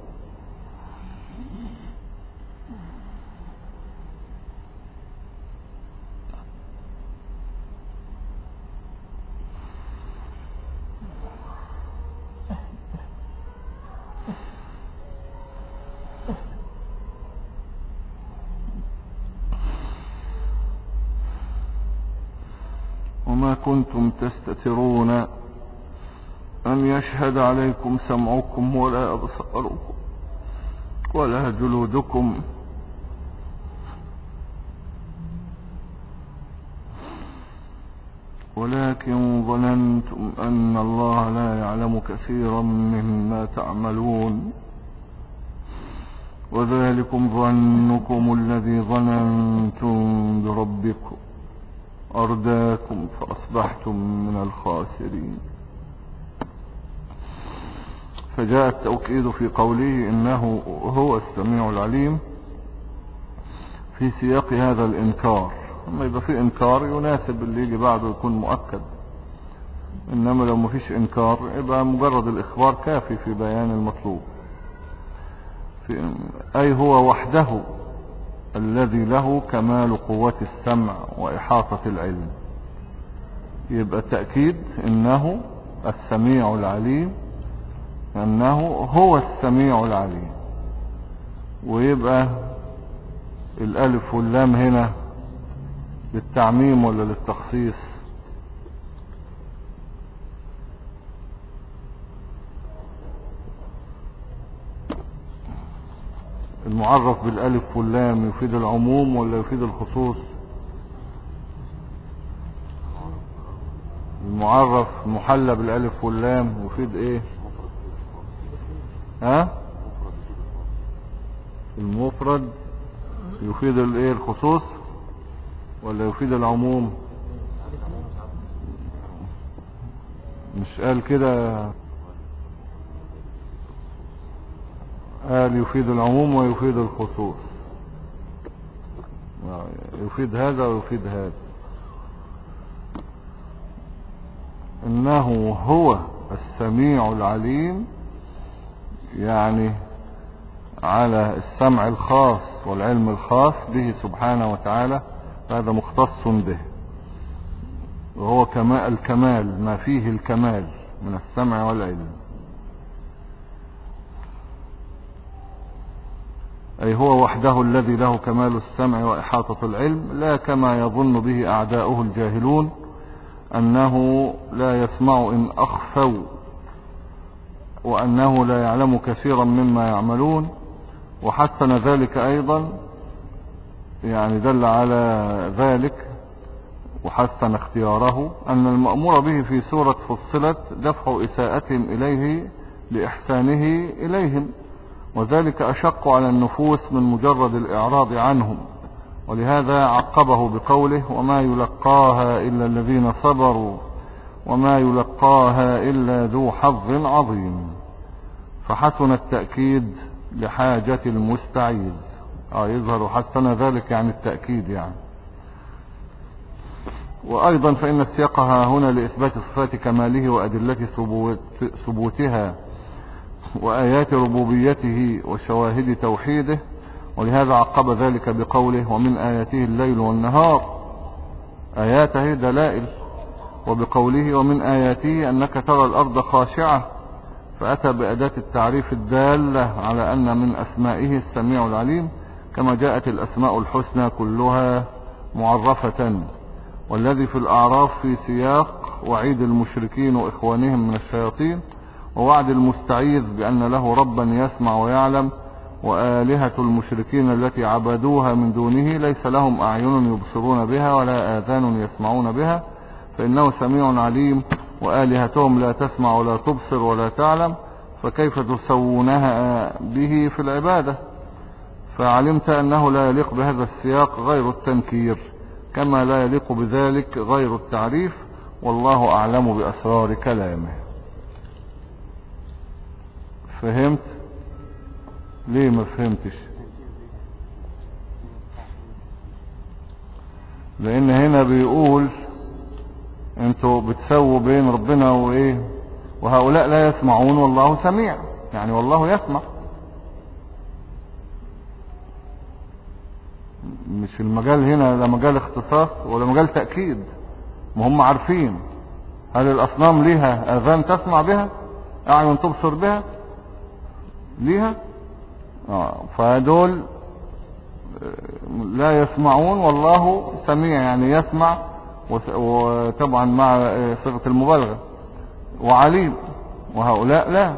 وما كنتم تستترون أن يشهد عليكم سمعكم ولا أبصاركم ولا جلودكم ولكن ظننتم أن الله لا يعلم كثيرا مما تعملون وذلكم ظنكم الذي ظننتم بربكم أرداكم فأصبحتم من الخاسرين. فجاء التوكيد في قوله إنه هو السميع العليم في سياق هذا الإنكار. لما يبقى في إنكار يناسب اللي يجي بعده يكون مؤكد، إنما لو مفيش إنكار يبقى مجرد الإخبار كافي في بيان المطلوب. أي هو وحده الذي له كمال قوة السمع وإحاطة العلم. يبقى التأكيد إنه السميع العليم، أنه هو السميع العليم. ويبقى الألف واللام هنا للتعميم ولا للتخصيص؟ المعرف بالألف واللام يفيد العموم ولا يفيد الخصوص؟ المعرف محلى بالألف واللام يفيد ايه؟ ها؟ المفرد يفيد الايه؟ الخصوص ولا يفيد العموم؟ مش قال كده؟ قال يفيد العموم ويفيد الخصوص، يفيد هذا ويفيد هذا. انه هو السميع العليم يعني على السمع الخاص والعلم الخاص به سبحانه وتعالى، هذا مختص به، وهو الكمال ما فيه الكمال من السمع والعلم. أي هو وحده الذي له كمال السمع وإحاطة العلم، لا كما يظن به أعداؤه الجاهلون أنه لا يسمع إن أخفوا، وأنه لا يعلم كثيرا مما يعملون. وحسن ذلك أيضا، يعني دل على ذلك وحسن اختياره، أن المأمور به في سورة فصلت دفع إساءتهم إليه لإحسانه إليهم، وذلك أشق على النفوس من مجرد الإعراض عنهم، ولهذا عقبه بقوله وما يلقاها إلا الذين صبروا وما يلقاها إلا ذو حظ عظيم. فحسن التأكيد لحاجة المستعيذ. يظهر حسن ذلك يعني التأكيد يعني. وأيضا فإن السياقها هنا لإثبات صفات كماله وأدلة ثبوتها وآيات ربوبيته وشواهد توحيده، ولهذا عقب ذلك بقوله ومن آياته الليل والنهار، آياته دلائل، وبقوله ومن آياته أنك ترى الأرض خاشعة، فأتى بأداة التعريف الدالة على أن من أسمائه السميع العليم، كما جاءت الأسماء الحسنى كلها معرفة. والذي في الأعراف في سياق وعيد المشركين وإخوانهم من الشياطين، ووعد المستعيذ بأن له ربا يسمع ويعلم. وآلهة المشركين التي عبدوها من دونه ليس لهم أعين يبصرون بها ولا آذان يسمعون بها، فإنه سميع عليم، وآلهتهم لا تسمع ولا تبصر ولا تعلم، فكيف تسوونها به في العبادة؟ فعلمت أنه لا يليق بهذا السياق غير التنكير، كما لا يليق بذلك غير التعريف، والله أعلم بأسرار كلامه. فهمت؟ ليه ما فهمتش؟ لأن هنا بيقول انتوا بتسووا بين ربنا وايه، وهؤلاء لا يسمعون والله سميع، يعني والله يسمع. مش المجال هنا لا مجال اختصاص ولا مجال تأكيد، ما هم عارفين. هل الأصنام ليها آذان تسمع بها، أعين تبصر بها؟ ليها؟ فدول لا يسمعون والله سميع، يعني يسمع وطبعا مع صيغة المبالغة، وعليم، وهؤلاء لا.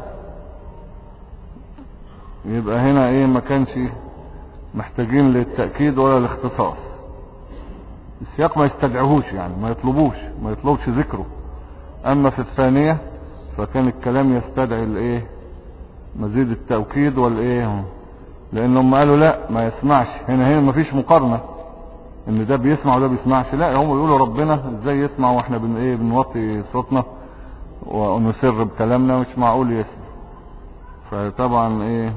يبقى هنا ايه، ما كانش محتاجين للتأكيد ولا الاختصاص. السياق ما يستدعوهوش، يعني ما يطلبش ذكره. اما في الثانية فكان الكلام يستدعي الايه، مزيد التأكيد والايه، لانهم قالوا لا ما يسمعش. هنا ما فيش مقارنة ان ده بيسمع وده بيسمعش، لا هم يقولوا ربنا ازاي يسمع واحنا بنوطي صوتنا ونسر بكلامنا، مش معقول يسمع. فطبعا ايه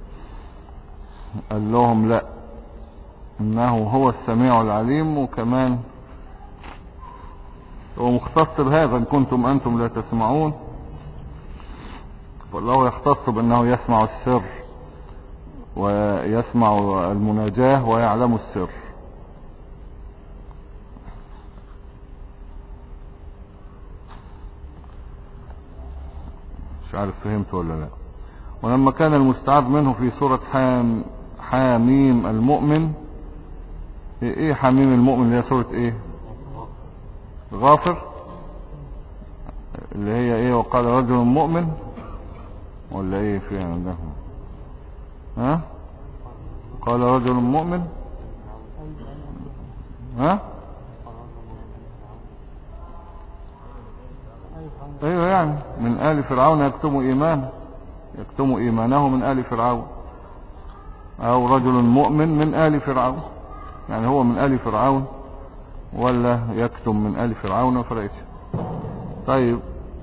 قال لهم لا، انه هو السميع العليم، وكمان هو مختص بهذا، ان كنتم انتم لا تسمعون، فالله يختص بانه يسمع السر ويسمع المناجاة ويعلم السر. مش عارف فهمت ولا لا. ولما كان المستعاذ منه في سورة حاميم المؤمن، ايه حاميم المؤمن اللي هي سورة ايه، غافر، اللي هي ايه، وقال رجل مؤمن، ولا ايه فيها عندهم؟ ها، قال رجل مؤمن، ها، ايوه يعني من آل فرعون يكتم ايمانه من آل فرعون، او رجل مؤمن من آل فرعون، يعني هو من آل فرعون ولا يكتم من آل فرعون، فرأيت. طيب،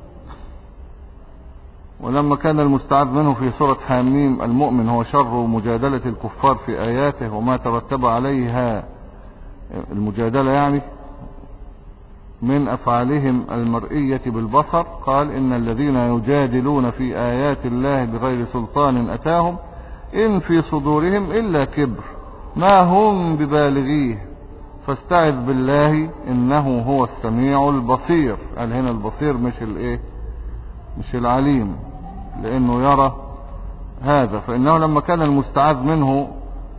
ولما كان المستعاذ منه في سورة حاميم المؤمن هو شر مجادلة الكفار في آياته وما ترتب عليها المجادلة، يعني من أفعالهم المرئية بالبصر، قال إن الذين يجادلون في آيات الله بغير سلطان أتاهم إن في صدورهم إلا كبر ما هم ببالغيه فاستعذ بالله إنه هو السميع البصير. قال هنا البصير مش العليم، لأنه يرى هذا. فإنه لما كان المستعاذ منه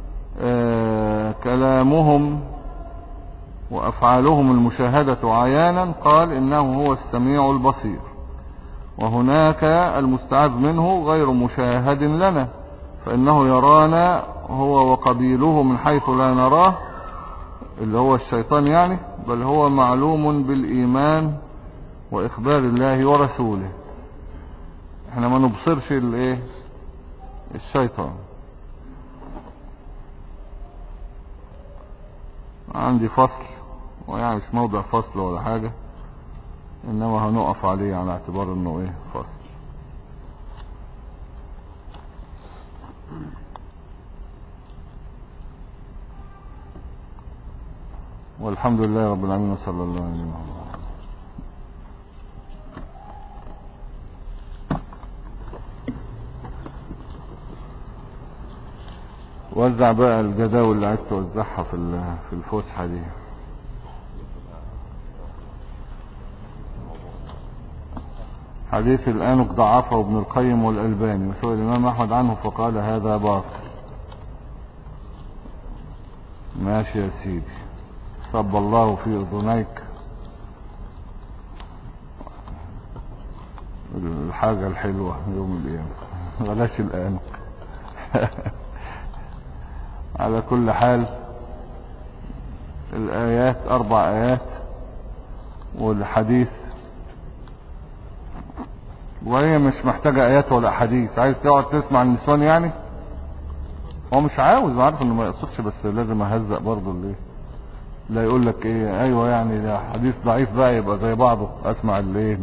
كلامهم وأفعالهم المشاهدة عيانا، قال إنه هو السميع البصير. وهناك المستعاذ منه غير مشاهد لنا، فإنه يرانا هو وقبيله من حيث لا نراه، اللي هو الشيطان يعني، بل هو معلوم بالإيمان وإخبار الله ورسوله. احنا ما نبصرش الشيطان. عندي فصل، ويعني مش موضع فصل ولا حاجة، انما هنقف عليه على اعتبار انه فصل. والحمد لله رب العالمين، صلى الله عليه وسلم. وزع بقى الجداول اللي عايز توزعها في الفسحة دي. حديث الآنك ضعفه ابن القيم والألباني، وسئل الإمام أحمد عنه فقال هذا باطل. ماشي يا سيدي، صب الله في أذنيك الحاجة الحلوة يوم القيامة، بلاش الآنك. على كل حال الآيات 4 آيات والحديث، وهي مش محتاجة آيات ولا حديث. عايز تقعد تسمع النسوان يعني، هو مش عاوز، عارف انه ما يقصدش، بس لازم اهزق برضه لا يقول لك ايوه يعني ده حديث ضعيف بقى يبقى زي بعضه، اسمع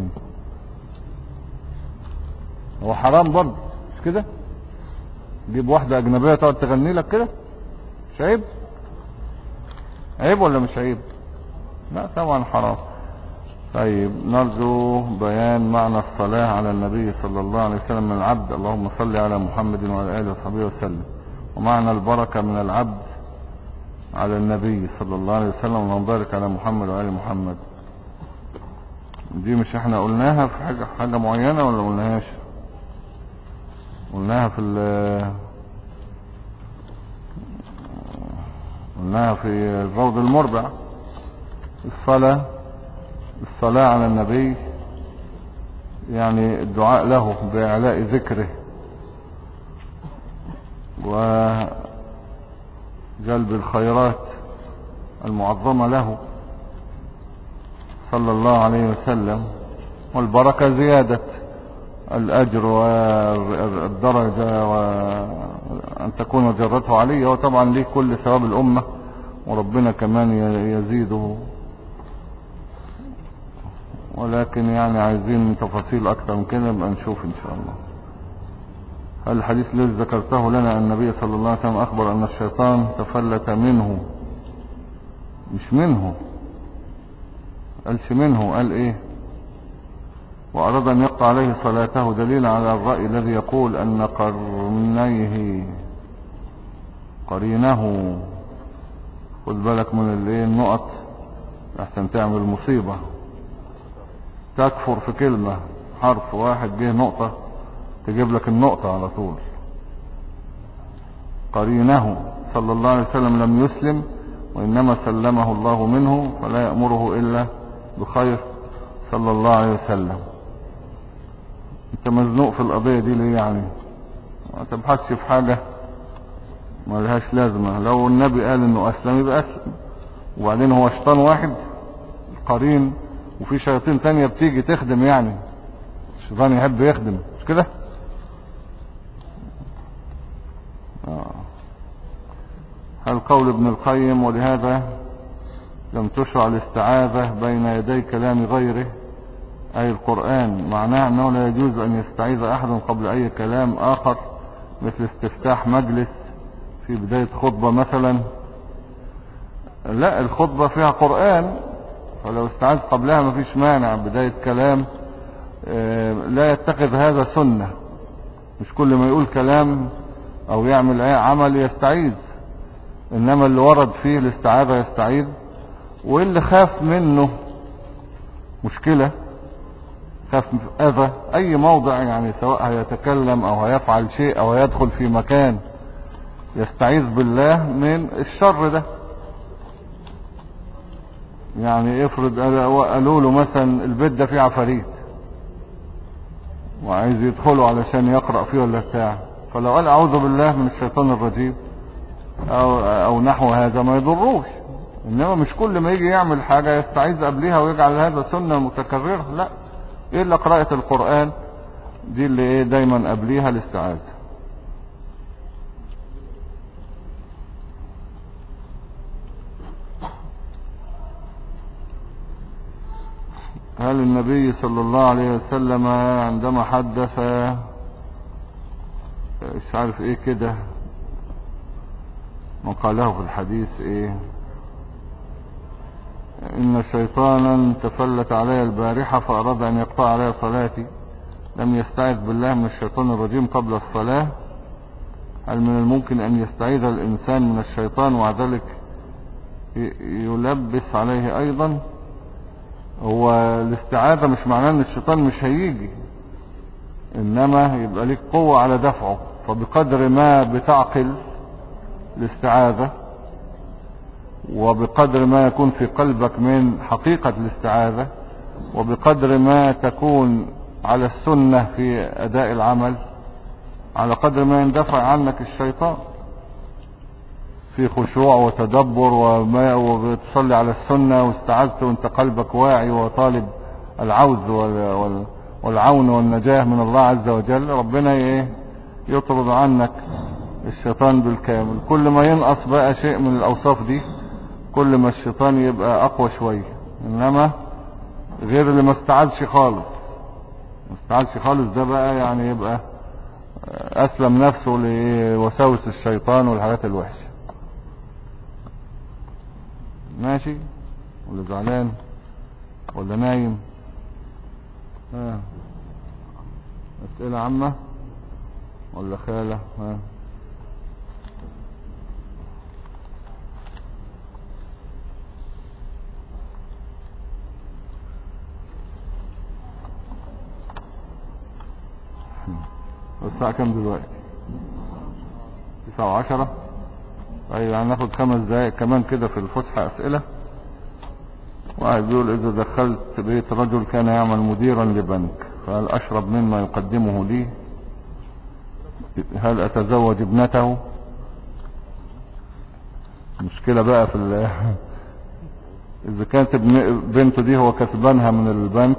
هو حرام برضه، مش كده؟ جيب واحدة اجنبية تقعد تغني لك كده، مش عيب؟ عيب ولا مش عيب؟ لا طبعا حرام. طيب، نرجو بيان معنى الصلاة على النبي صلى الله عليه وسلم من العبد، اللهم صل على محمد وعلى آله وصحبه وسلم، ومعنى البركة من العبد على النبي صلى الله عليه وسلم، اللهم بارك على محمد وعلى محمد. دي مش احنا قلناها في حاجة معينة ولا قلناهاش؟ قلناها قلناها في الروض المربع، الصلاة الصلاة على النبي يعني الدعاء له بإعلاء ذكره وجلب الخيرات المعظمة له صلى الله عليه وسلم، والبركة زيادة الأجر والدرجة وأن تكون جرته عليه. وطبعا ليه كل ثواب الأمة وربنا كمان يزيده، ولكن يعني عايزين تفاصيل أكثر من كده نبقى نشوف إن شاء الله. هل الحديث الذي ذكرته لنا أن النبي صلى الله عليه وسلم أخبر أن الشيطان تفلت منه، مش منه، قالش منه، قال إيه؟ وأراد أن يقطع عليه صلاته، دليل على الرأي الذي يقول أن قرينه، خد بالك من النقط أحسن تعمل مصيبة، تكفر في كلمة حرف واحد جه نقطة تجيب لك النقطة على طول. قرينه صلى الله عليه وسلم لم يسلم، وإنما سلمه الله منه، فلا يأمره إلا بخير صلى الله عليه وسلم. انت مزنوق في القضية دي ليه يعني؟ ما تبحثش في حاجة ما لهاش لازمة. لو النبي قال انه اسلم يبقى اسلم، وبعدين هو شيطان واحد قرين، وفي شياطين تانية بتيجي تخدم، يعني الشيطان يحب يخدم، مش كده؟ هل قول ابن القيم ولهذا لم تشرع الاستعاذة بين يدي كلام غيره أي القرآن، معناه أنه لا يجوز أن يستعيذ أحد قبل أي كلام آخر، مثل استفتاح مجلس في بداية خطبة مثلا؟ لا، الخطبة فيها قرآن، فلو استعاذ قبلها ما فيش مانع. بداية كلام لا يتخذ هذا سنة، مش كل ما يقول كلام أو يعمل عمل يستعيذ، إنما اللي ورد فيه الاستعاذة يستعيذ. واللي خاف منه مشكلة، خاف أذى أي موضع، يعني سواء هيتكلم أو هيفعل شيء أو هيدخل في مكان، يستعيذ بالله من الشر ده. يعني افرض قالوا له مثلا البيت ده فيه عفاريت وعايز يدخله علشان يقرأ فيه ولا بتاع، فلو قال أعوذ بالله من الشيطان الرجيم أو نحو هذا ما يضروش. إنما مش كل ما يجي يعمل حاجة يستعيذ قبلها ويجعل هذا سنة متكررة، لا، إلا قراءة القرآن دي اللي دايما قبليها الاستعاذة. هل النبي صلى الله عليه وسلم عندما حدث مش عارف ايه كده ما قاله في الحديث ايه، ان شيطانا تفلت علي البارحة فاراد ان يقطع علي صلاتي، لم يستعذ بالله من الشيطان الرجيم قبل الصلاة؟ هل من الممكن ان يستعيذ الانسان من الشيطان وذلك يلبس عليه ايضا؟ هو الاستعاذة مش معناه ان الشيطان مش هيجي، انما يبقى لك قوة على دفعه، فبقدر ما بتعقل الاستعاذة وبقدر ما يكون في قلبك من حقيقة الاستعاذة وبقدر ما تكون على السنة في اداء العمل، على قدر ما يندفع عنك الشيطان في خشوع وتدبر وبتصلي على السنة واستعاذت وانت قلبك واعي وطالب العوز والعون والنجاة من الله عز وجل. ربنا يطرد عنك الشيطان بالكامل. كل ما ينقص بقى شيء من الاوصاف دي كل ما الشيطان يبقى اقوى شوية، انما غير اللي ما استعاذش خالص ده بقى يعني يبقى اسلم نفسه لوساوس الشيطان والحاجات الوحشة. ماشي ولا زعلان ولا نايم؟ اسئلة عامة ولا خالة؟ الساعة كم دلوقتي؟ 9:10. طيب يعني ناخد 5 دقايق كمان كده في الفسحة اسئلة واحد بيقول إذا دخلت بيت رجل كان يعمل مديرا لبنك، فهل أشرب مما يقدمه لي؟ هل أتزوج ابنته؟ مشكلة بقى في إذا كانت بنته دي هو كسبانها من البنك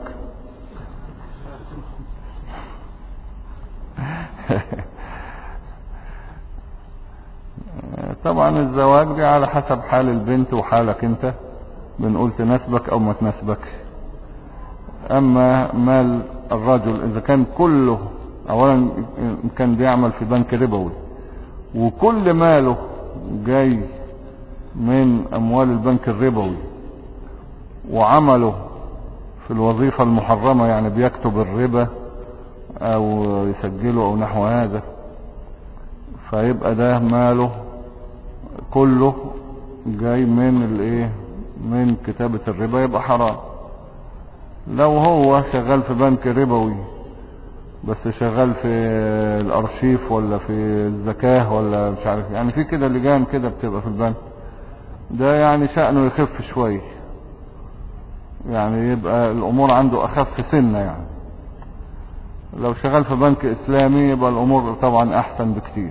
طبعا الزواج دي على حسب حال البنت وحالك انت، بنقول تناسبك او ما تناسبكش. اما مال الرجل اذا كان كله، اولا كان بيعمل في بنك ربوي وكل ماله جاي من اموال البنك الربوي وعمله في الوظيفة المحرمة، يعني بيكتب الربا او يسجله او نحو هذا، فيبقى ده ماله كله جاي من الايه، من كتابة الربا، يبقى حرام. لو هو شغال في بنك ربوي بس شغال في الارشيف ولا في الزكاة ولا مش عارف، يعني في كده لجان كده بتبقى في البنك، ده يعني شأنه يخف شوية، يعني يبقى الامور عنده اخف سنة. يعني لو شغال في بنك اسلامي يبقى الامور طبعا احسن بكتير.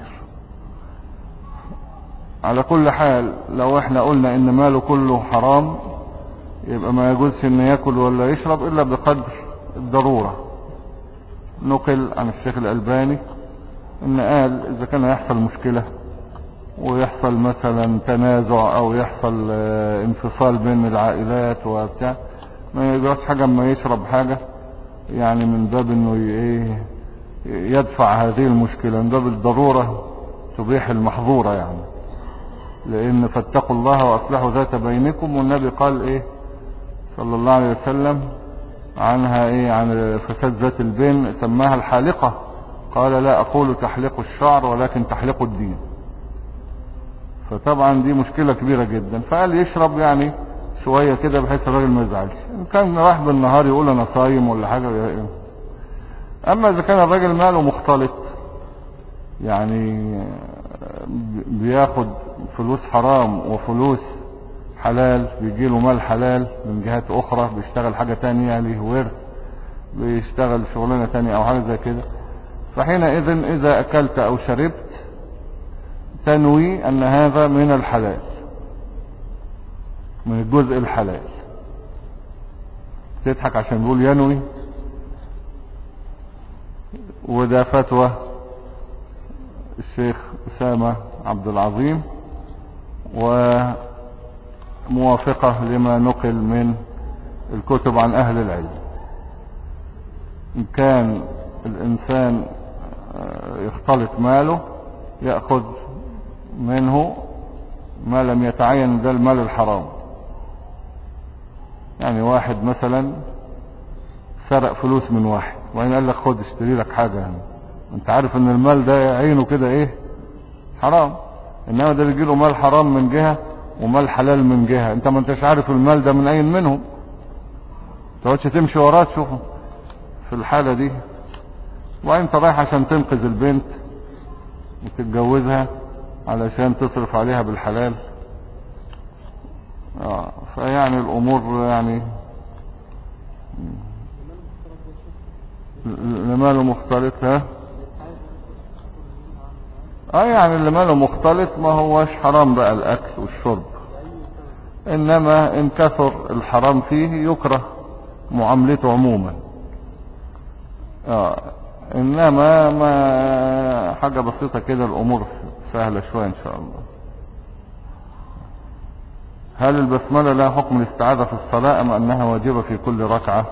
على كل حال لو احنا قلنا ان ماله كله حرام، يبقى ما يجوزش ان ياكل ولا يشرب الا بقدر الضرورة. نقل عن الشيخ الألباني ان قال اذا كان يحصل مشكلة ويحصل مثلا تنازع او يحصل انفصال بين العائلات وبتاع، ما يجوز حاجة اما يشرب حاجة، يعني من باب انه يدفع هذه المشكلة، من باب الضرورة تبيح المحظورة يعني. لان فاتقوا الله واصلحوا ذات بينكم، والنبي قال ايه صلى الله عليه وسلم عنها ايه، عن فساد ذات البين، سماها الحالقة، قال لا اقول تحلق الشعر ولكن تحلق الدين. فطبعا دي مشكلة كبيرة جدا. فقال يشرب يعني شوية كده بحيث الراجل ما يزعلش، ان كان راح بالنهار يقول انا صايم ولا حاجة. اما اذا كان الراجل ماله مختلط، يعني بياخد فلوس حرام وفلوس حلال، بيجيله مال حلال من جهات اخرى، بيشتغل حاجة تانية، ليه ورث، بيشتغل شغلانة تانية او حاجة زي كده، فحينئذ اذا اكلت او شربت تنوي ان هذا من الحلال، من الجزء الحلال. تضحك عشان بيقول ينوي، وده فتوى الشيخ أسامة عبد العظيم وموافقة لما نقل من الكتب عن أهل العلم. إن كان الإنسان يختلط ماله يأخذ منه ما لم يتعين ده المال الحرام. يعني واحد مثلا سرق فلوس من واحد وإن قال لك خد اشتري لك حاجة، يعني انت عارف ان المال ده عينه كده ايه حرام، انما ده بيجيله مال حرام من جهة ومال حلال من جهة، انت ما انتش عارف المال ده من اي منهم، تقعدش تمشي وراه تشوفه في الحالة دي. وانت رايح عشان تنقذ البنت وتتجوزها علشان تصرف عليها بالحلال، فيعني الامور يعني اللي ماله مختلط. يعني اللي ماله مختلط ما هوش حرام بقى الاكل والشرب، انما ان كثر الحرام فيه يكره معاملته عموما. انما ما حاجة بسيطة كده، الامور سهلة شوية ان شاء الله. هل البسملة لها حكم الاستعاذة في الصلاة ام انها واجبة في كل ركعة؟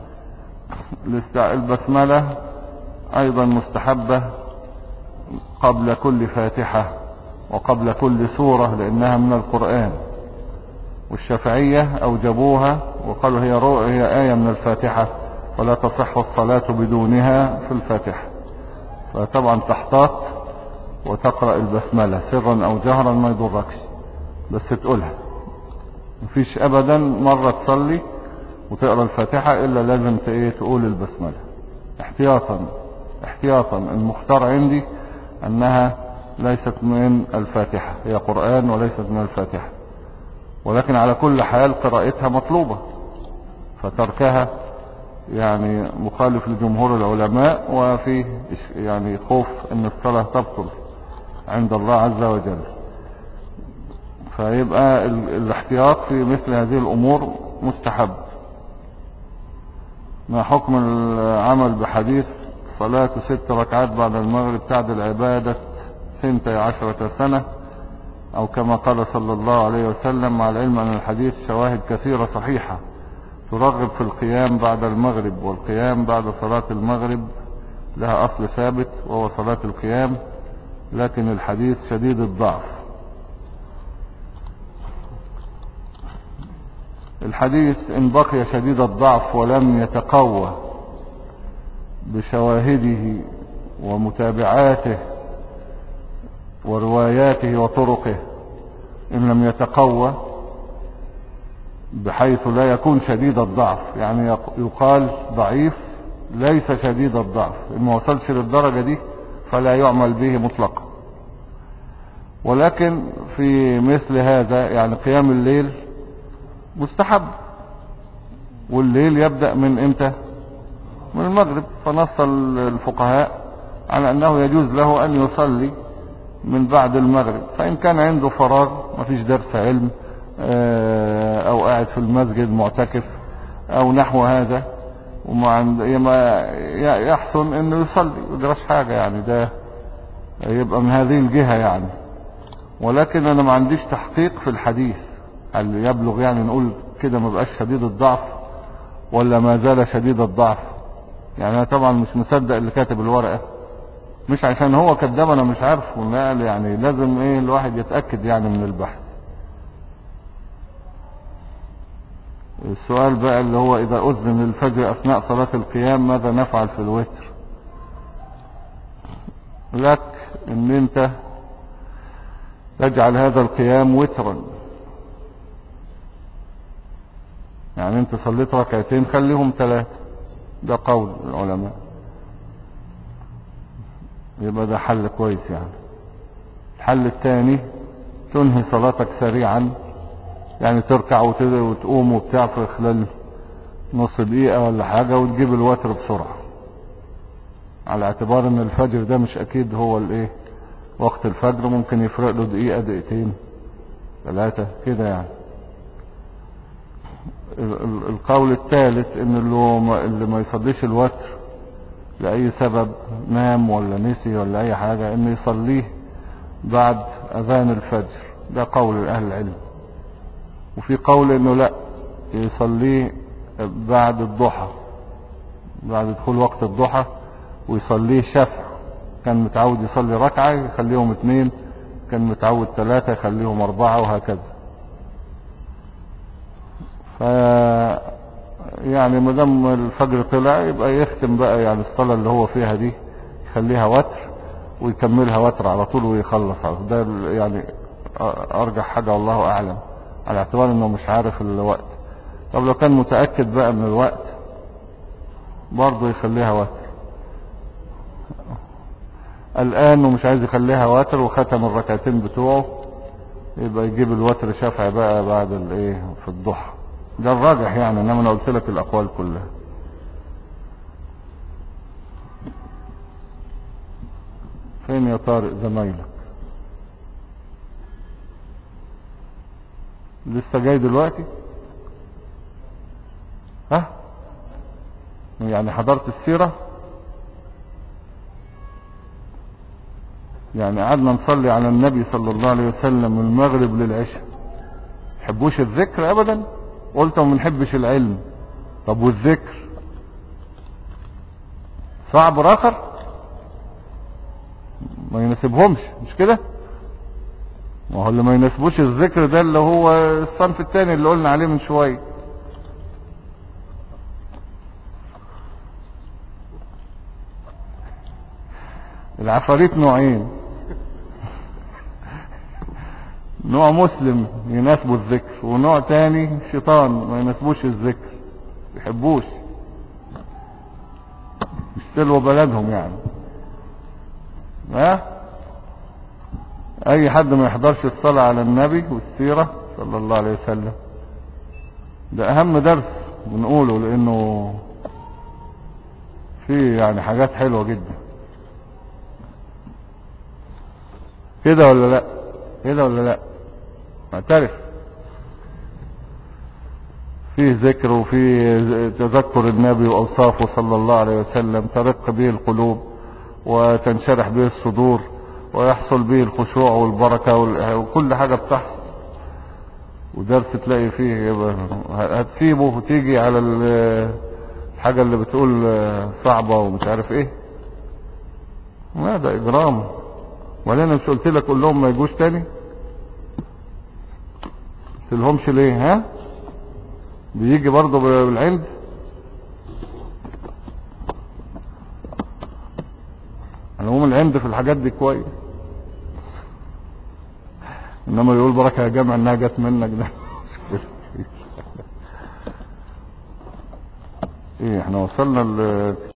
البسملة ايضا مستحبة قبل كل فاتحة وقبل كل سورة لانها من القرآن، والشافعية اوجبوها وقالوا هي آية من الفاتحة ولا تصح الصلاة بدونها في الفاتحة. فطبعا تحتاط وتقرأ البسملة سرا او جهرا ما يضركش، بس تقولها. مفيش ابدا مرة تصلي وتقرأ الفاتحة الا لازم تقول البسملة احتياطا. المختار عندي انها ليست من الفاتحة، هي قرآن وليست من الفاتحة، ولكن على كل حال قراءتها مطلوبة. فتركها يعني مخالف لجمهور العلماء، وفيه يعني خوف ان الصلاة تبطل عند الله عز وجل. فيبقى الاحتياط في مثل هذه الامور مستحب. ما حكم العمل بحديث صلاة 6 ركعات بعد المغرب تعدل عبادة 12 سنة، او كما قال صلى الله عليه وسلم، مع العلم ان الحديث شواهد كثيرة صحيحة ترغب في القيام بعد المغرب، والقيام بعد صلاة المغرب لها اصل ثابت وهو صلاة القيام، لكن الحديث شديد الضعف. الحديث ان بقي شديد الضعف ولم يتقوى بشواهده ومتابعاته ورواياته وطرقه، ان لم يتقوى بحيث لا يكون شديد الضعف، يعني يقال ضعيف ليس شديد الضعف، ان ما وصلش للدرجة دي فلا يعمل به مطلقا. ولكن في مثل هذا يعني قيام الليل مستحب، والليل يبدأ من امتى؟ من المغرب. فنص الفقهاء على انه يجوز له ان يصلي من بعد المغرب، فان كان عنده فراغ مفيش درس علم او قاعد في المسجد معتكف او نحو هذا، يحسن انه يصلي يدرس حاجة، يعني ده يبقى من هذه الجهة يعني. ولكن انا ما عنديش تحقيق في الحديث هل يبلغ يعني نقول كده ما بقاش شديد الضعف ولا ما زال شديد الضعف. يعني انا طبعا مش مصدق اللي كاتب الورقة، مش عشان هو كدام انا مش عارفه، لا يعني لازم ايه الواحد يتأكد يعني من البحث. السؤال بقى اللي هو اذا اذن الفجر اثناء صلاة القيام ماذا نفعل في الوتر؟ لك ان انت تجعل هذا القيام وترا، يعني انت صليت ركعتين خليهم 3، ده قول العلماء، يبقى ده حل كويس يعني. الحل الثاني تنهي صلاتك سريعا، يعني تركع وتقوم وبتاع في خلال نص دقيقة ولا حاجة، وتجيب الوتر بسرعة، على اعتبار ان الفجر ده مش اكيد هو الايه وقت الفجر، ممكن يفرق له دقيقة دقيقتين 3 كده يعني. القول الثالث ان اللي ما يصليش الوتر لأي سبب، نام ولا نسي ولا اي حاجة، انه يصليه بعد اذان الفجر، ده قول اهل العلم. وفي قول انه لا يصليه بعد الضحى، بعد دخول وقت الضحى، ويصليه شفع، كان متعود يصلي ركعة يخليهم 2، كان متعود 3 يخليهم 4، وهكذا. يعني مدام الفجر طلع يبقى يختم بقى يعني الصلاة اللي هو فيها دي يخليها وتر ويكملها وتر على طول ويخلص على طول. ده يعني ارجح حاجة والله اعلم، على اعتبار انه مش عارف الوقت. طب لو كان متأكد بقى من الوقت برضه يخليها وتر. الان ومش عايز يخليها وتر وختم الركعتين بتوعه، يبقى يجيب الوتر شفع بقى بعد الايه في الضحى، ده الراجح يعني، انما انا قلت لك الاقوال كلها. فين يا طارق زمايلك؟ لسه جاي دلوقتي؟ ها يعني حضرت السيرة؟ يعني قعدنا نصلي على النبي صلى الله عليه وسلم من المغرب للعشاء، حبوش الذكر ابدا؟ قلت ما بنحبش العلم. طب والذكر صعب راخر ما يناسبهمش، مش كده؟ ما هو اللي ما يناسبوش الذكر ده اللي هو الصنف الثاني اللي قلنا عليه من شوية. العفاريت نوعين، نوع مسلم يناسبه الذكر، ونوع تاني شيطان ما يناسبوش الذكر، يحبوش، يشتلوا بلدهم يعني. ها اي حد ما يحضرش الصلاة على النبي والسيرة صلى الله عليه وسلم، ده اهم درس بنقوله لانه في يعني حاجات حلوة جدا. كده ولا لا؟ كده ولا لا؟ اعترف فيه ذكر وفيه تذكر النبي واوصافه صلى الله عليه وسلم، ترق به القلوب وتنشرح به الصدور ويحصل به الخشوع والبركة وكل حاجة بتحصل. ودرس تلاقي فيه هتسيبه وتيجي على الحاجة اللي بتقول صعبة ومش عارف ايه. ما ده اجرام. ولا انا مش قلت لك قول لهم ما يجوش تاني؟ قلت لهمش ليه؟ ها بيجي برضه بالعلم. العموم العند في الحاجات دي كويس، انما يقول بركة يا جامع انها جت منك ده ايه. احنا وصلنا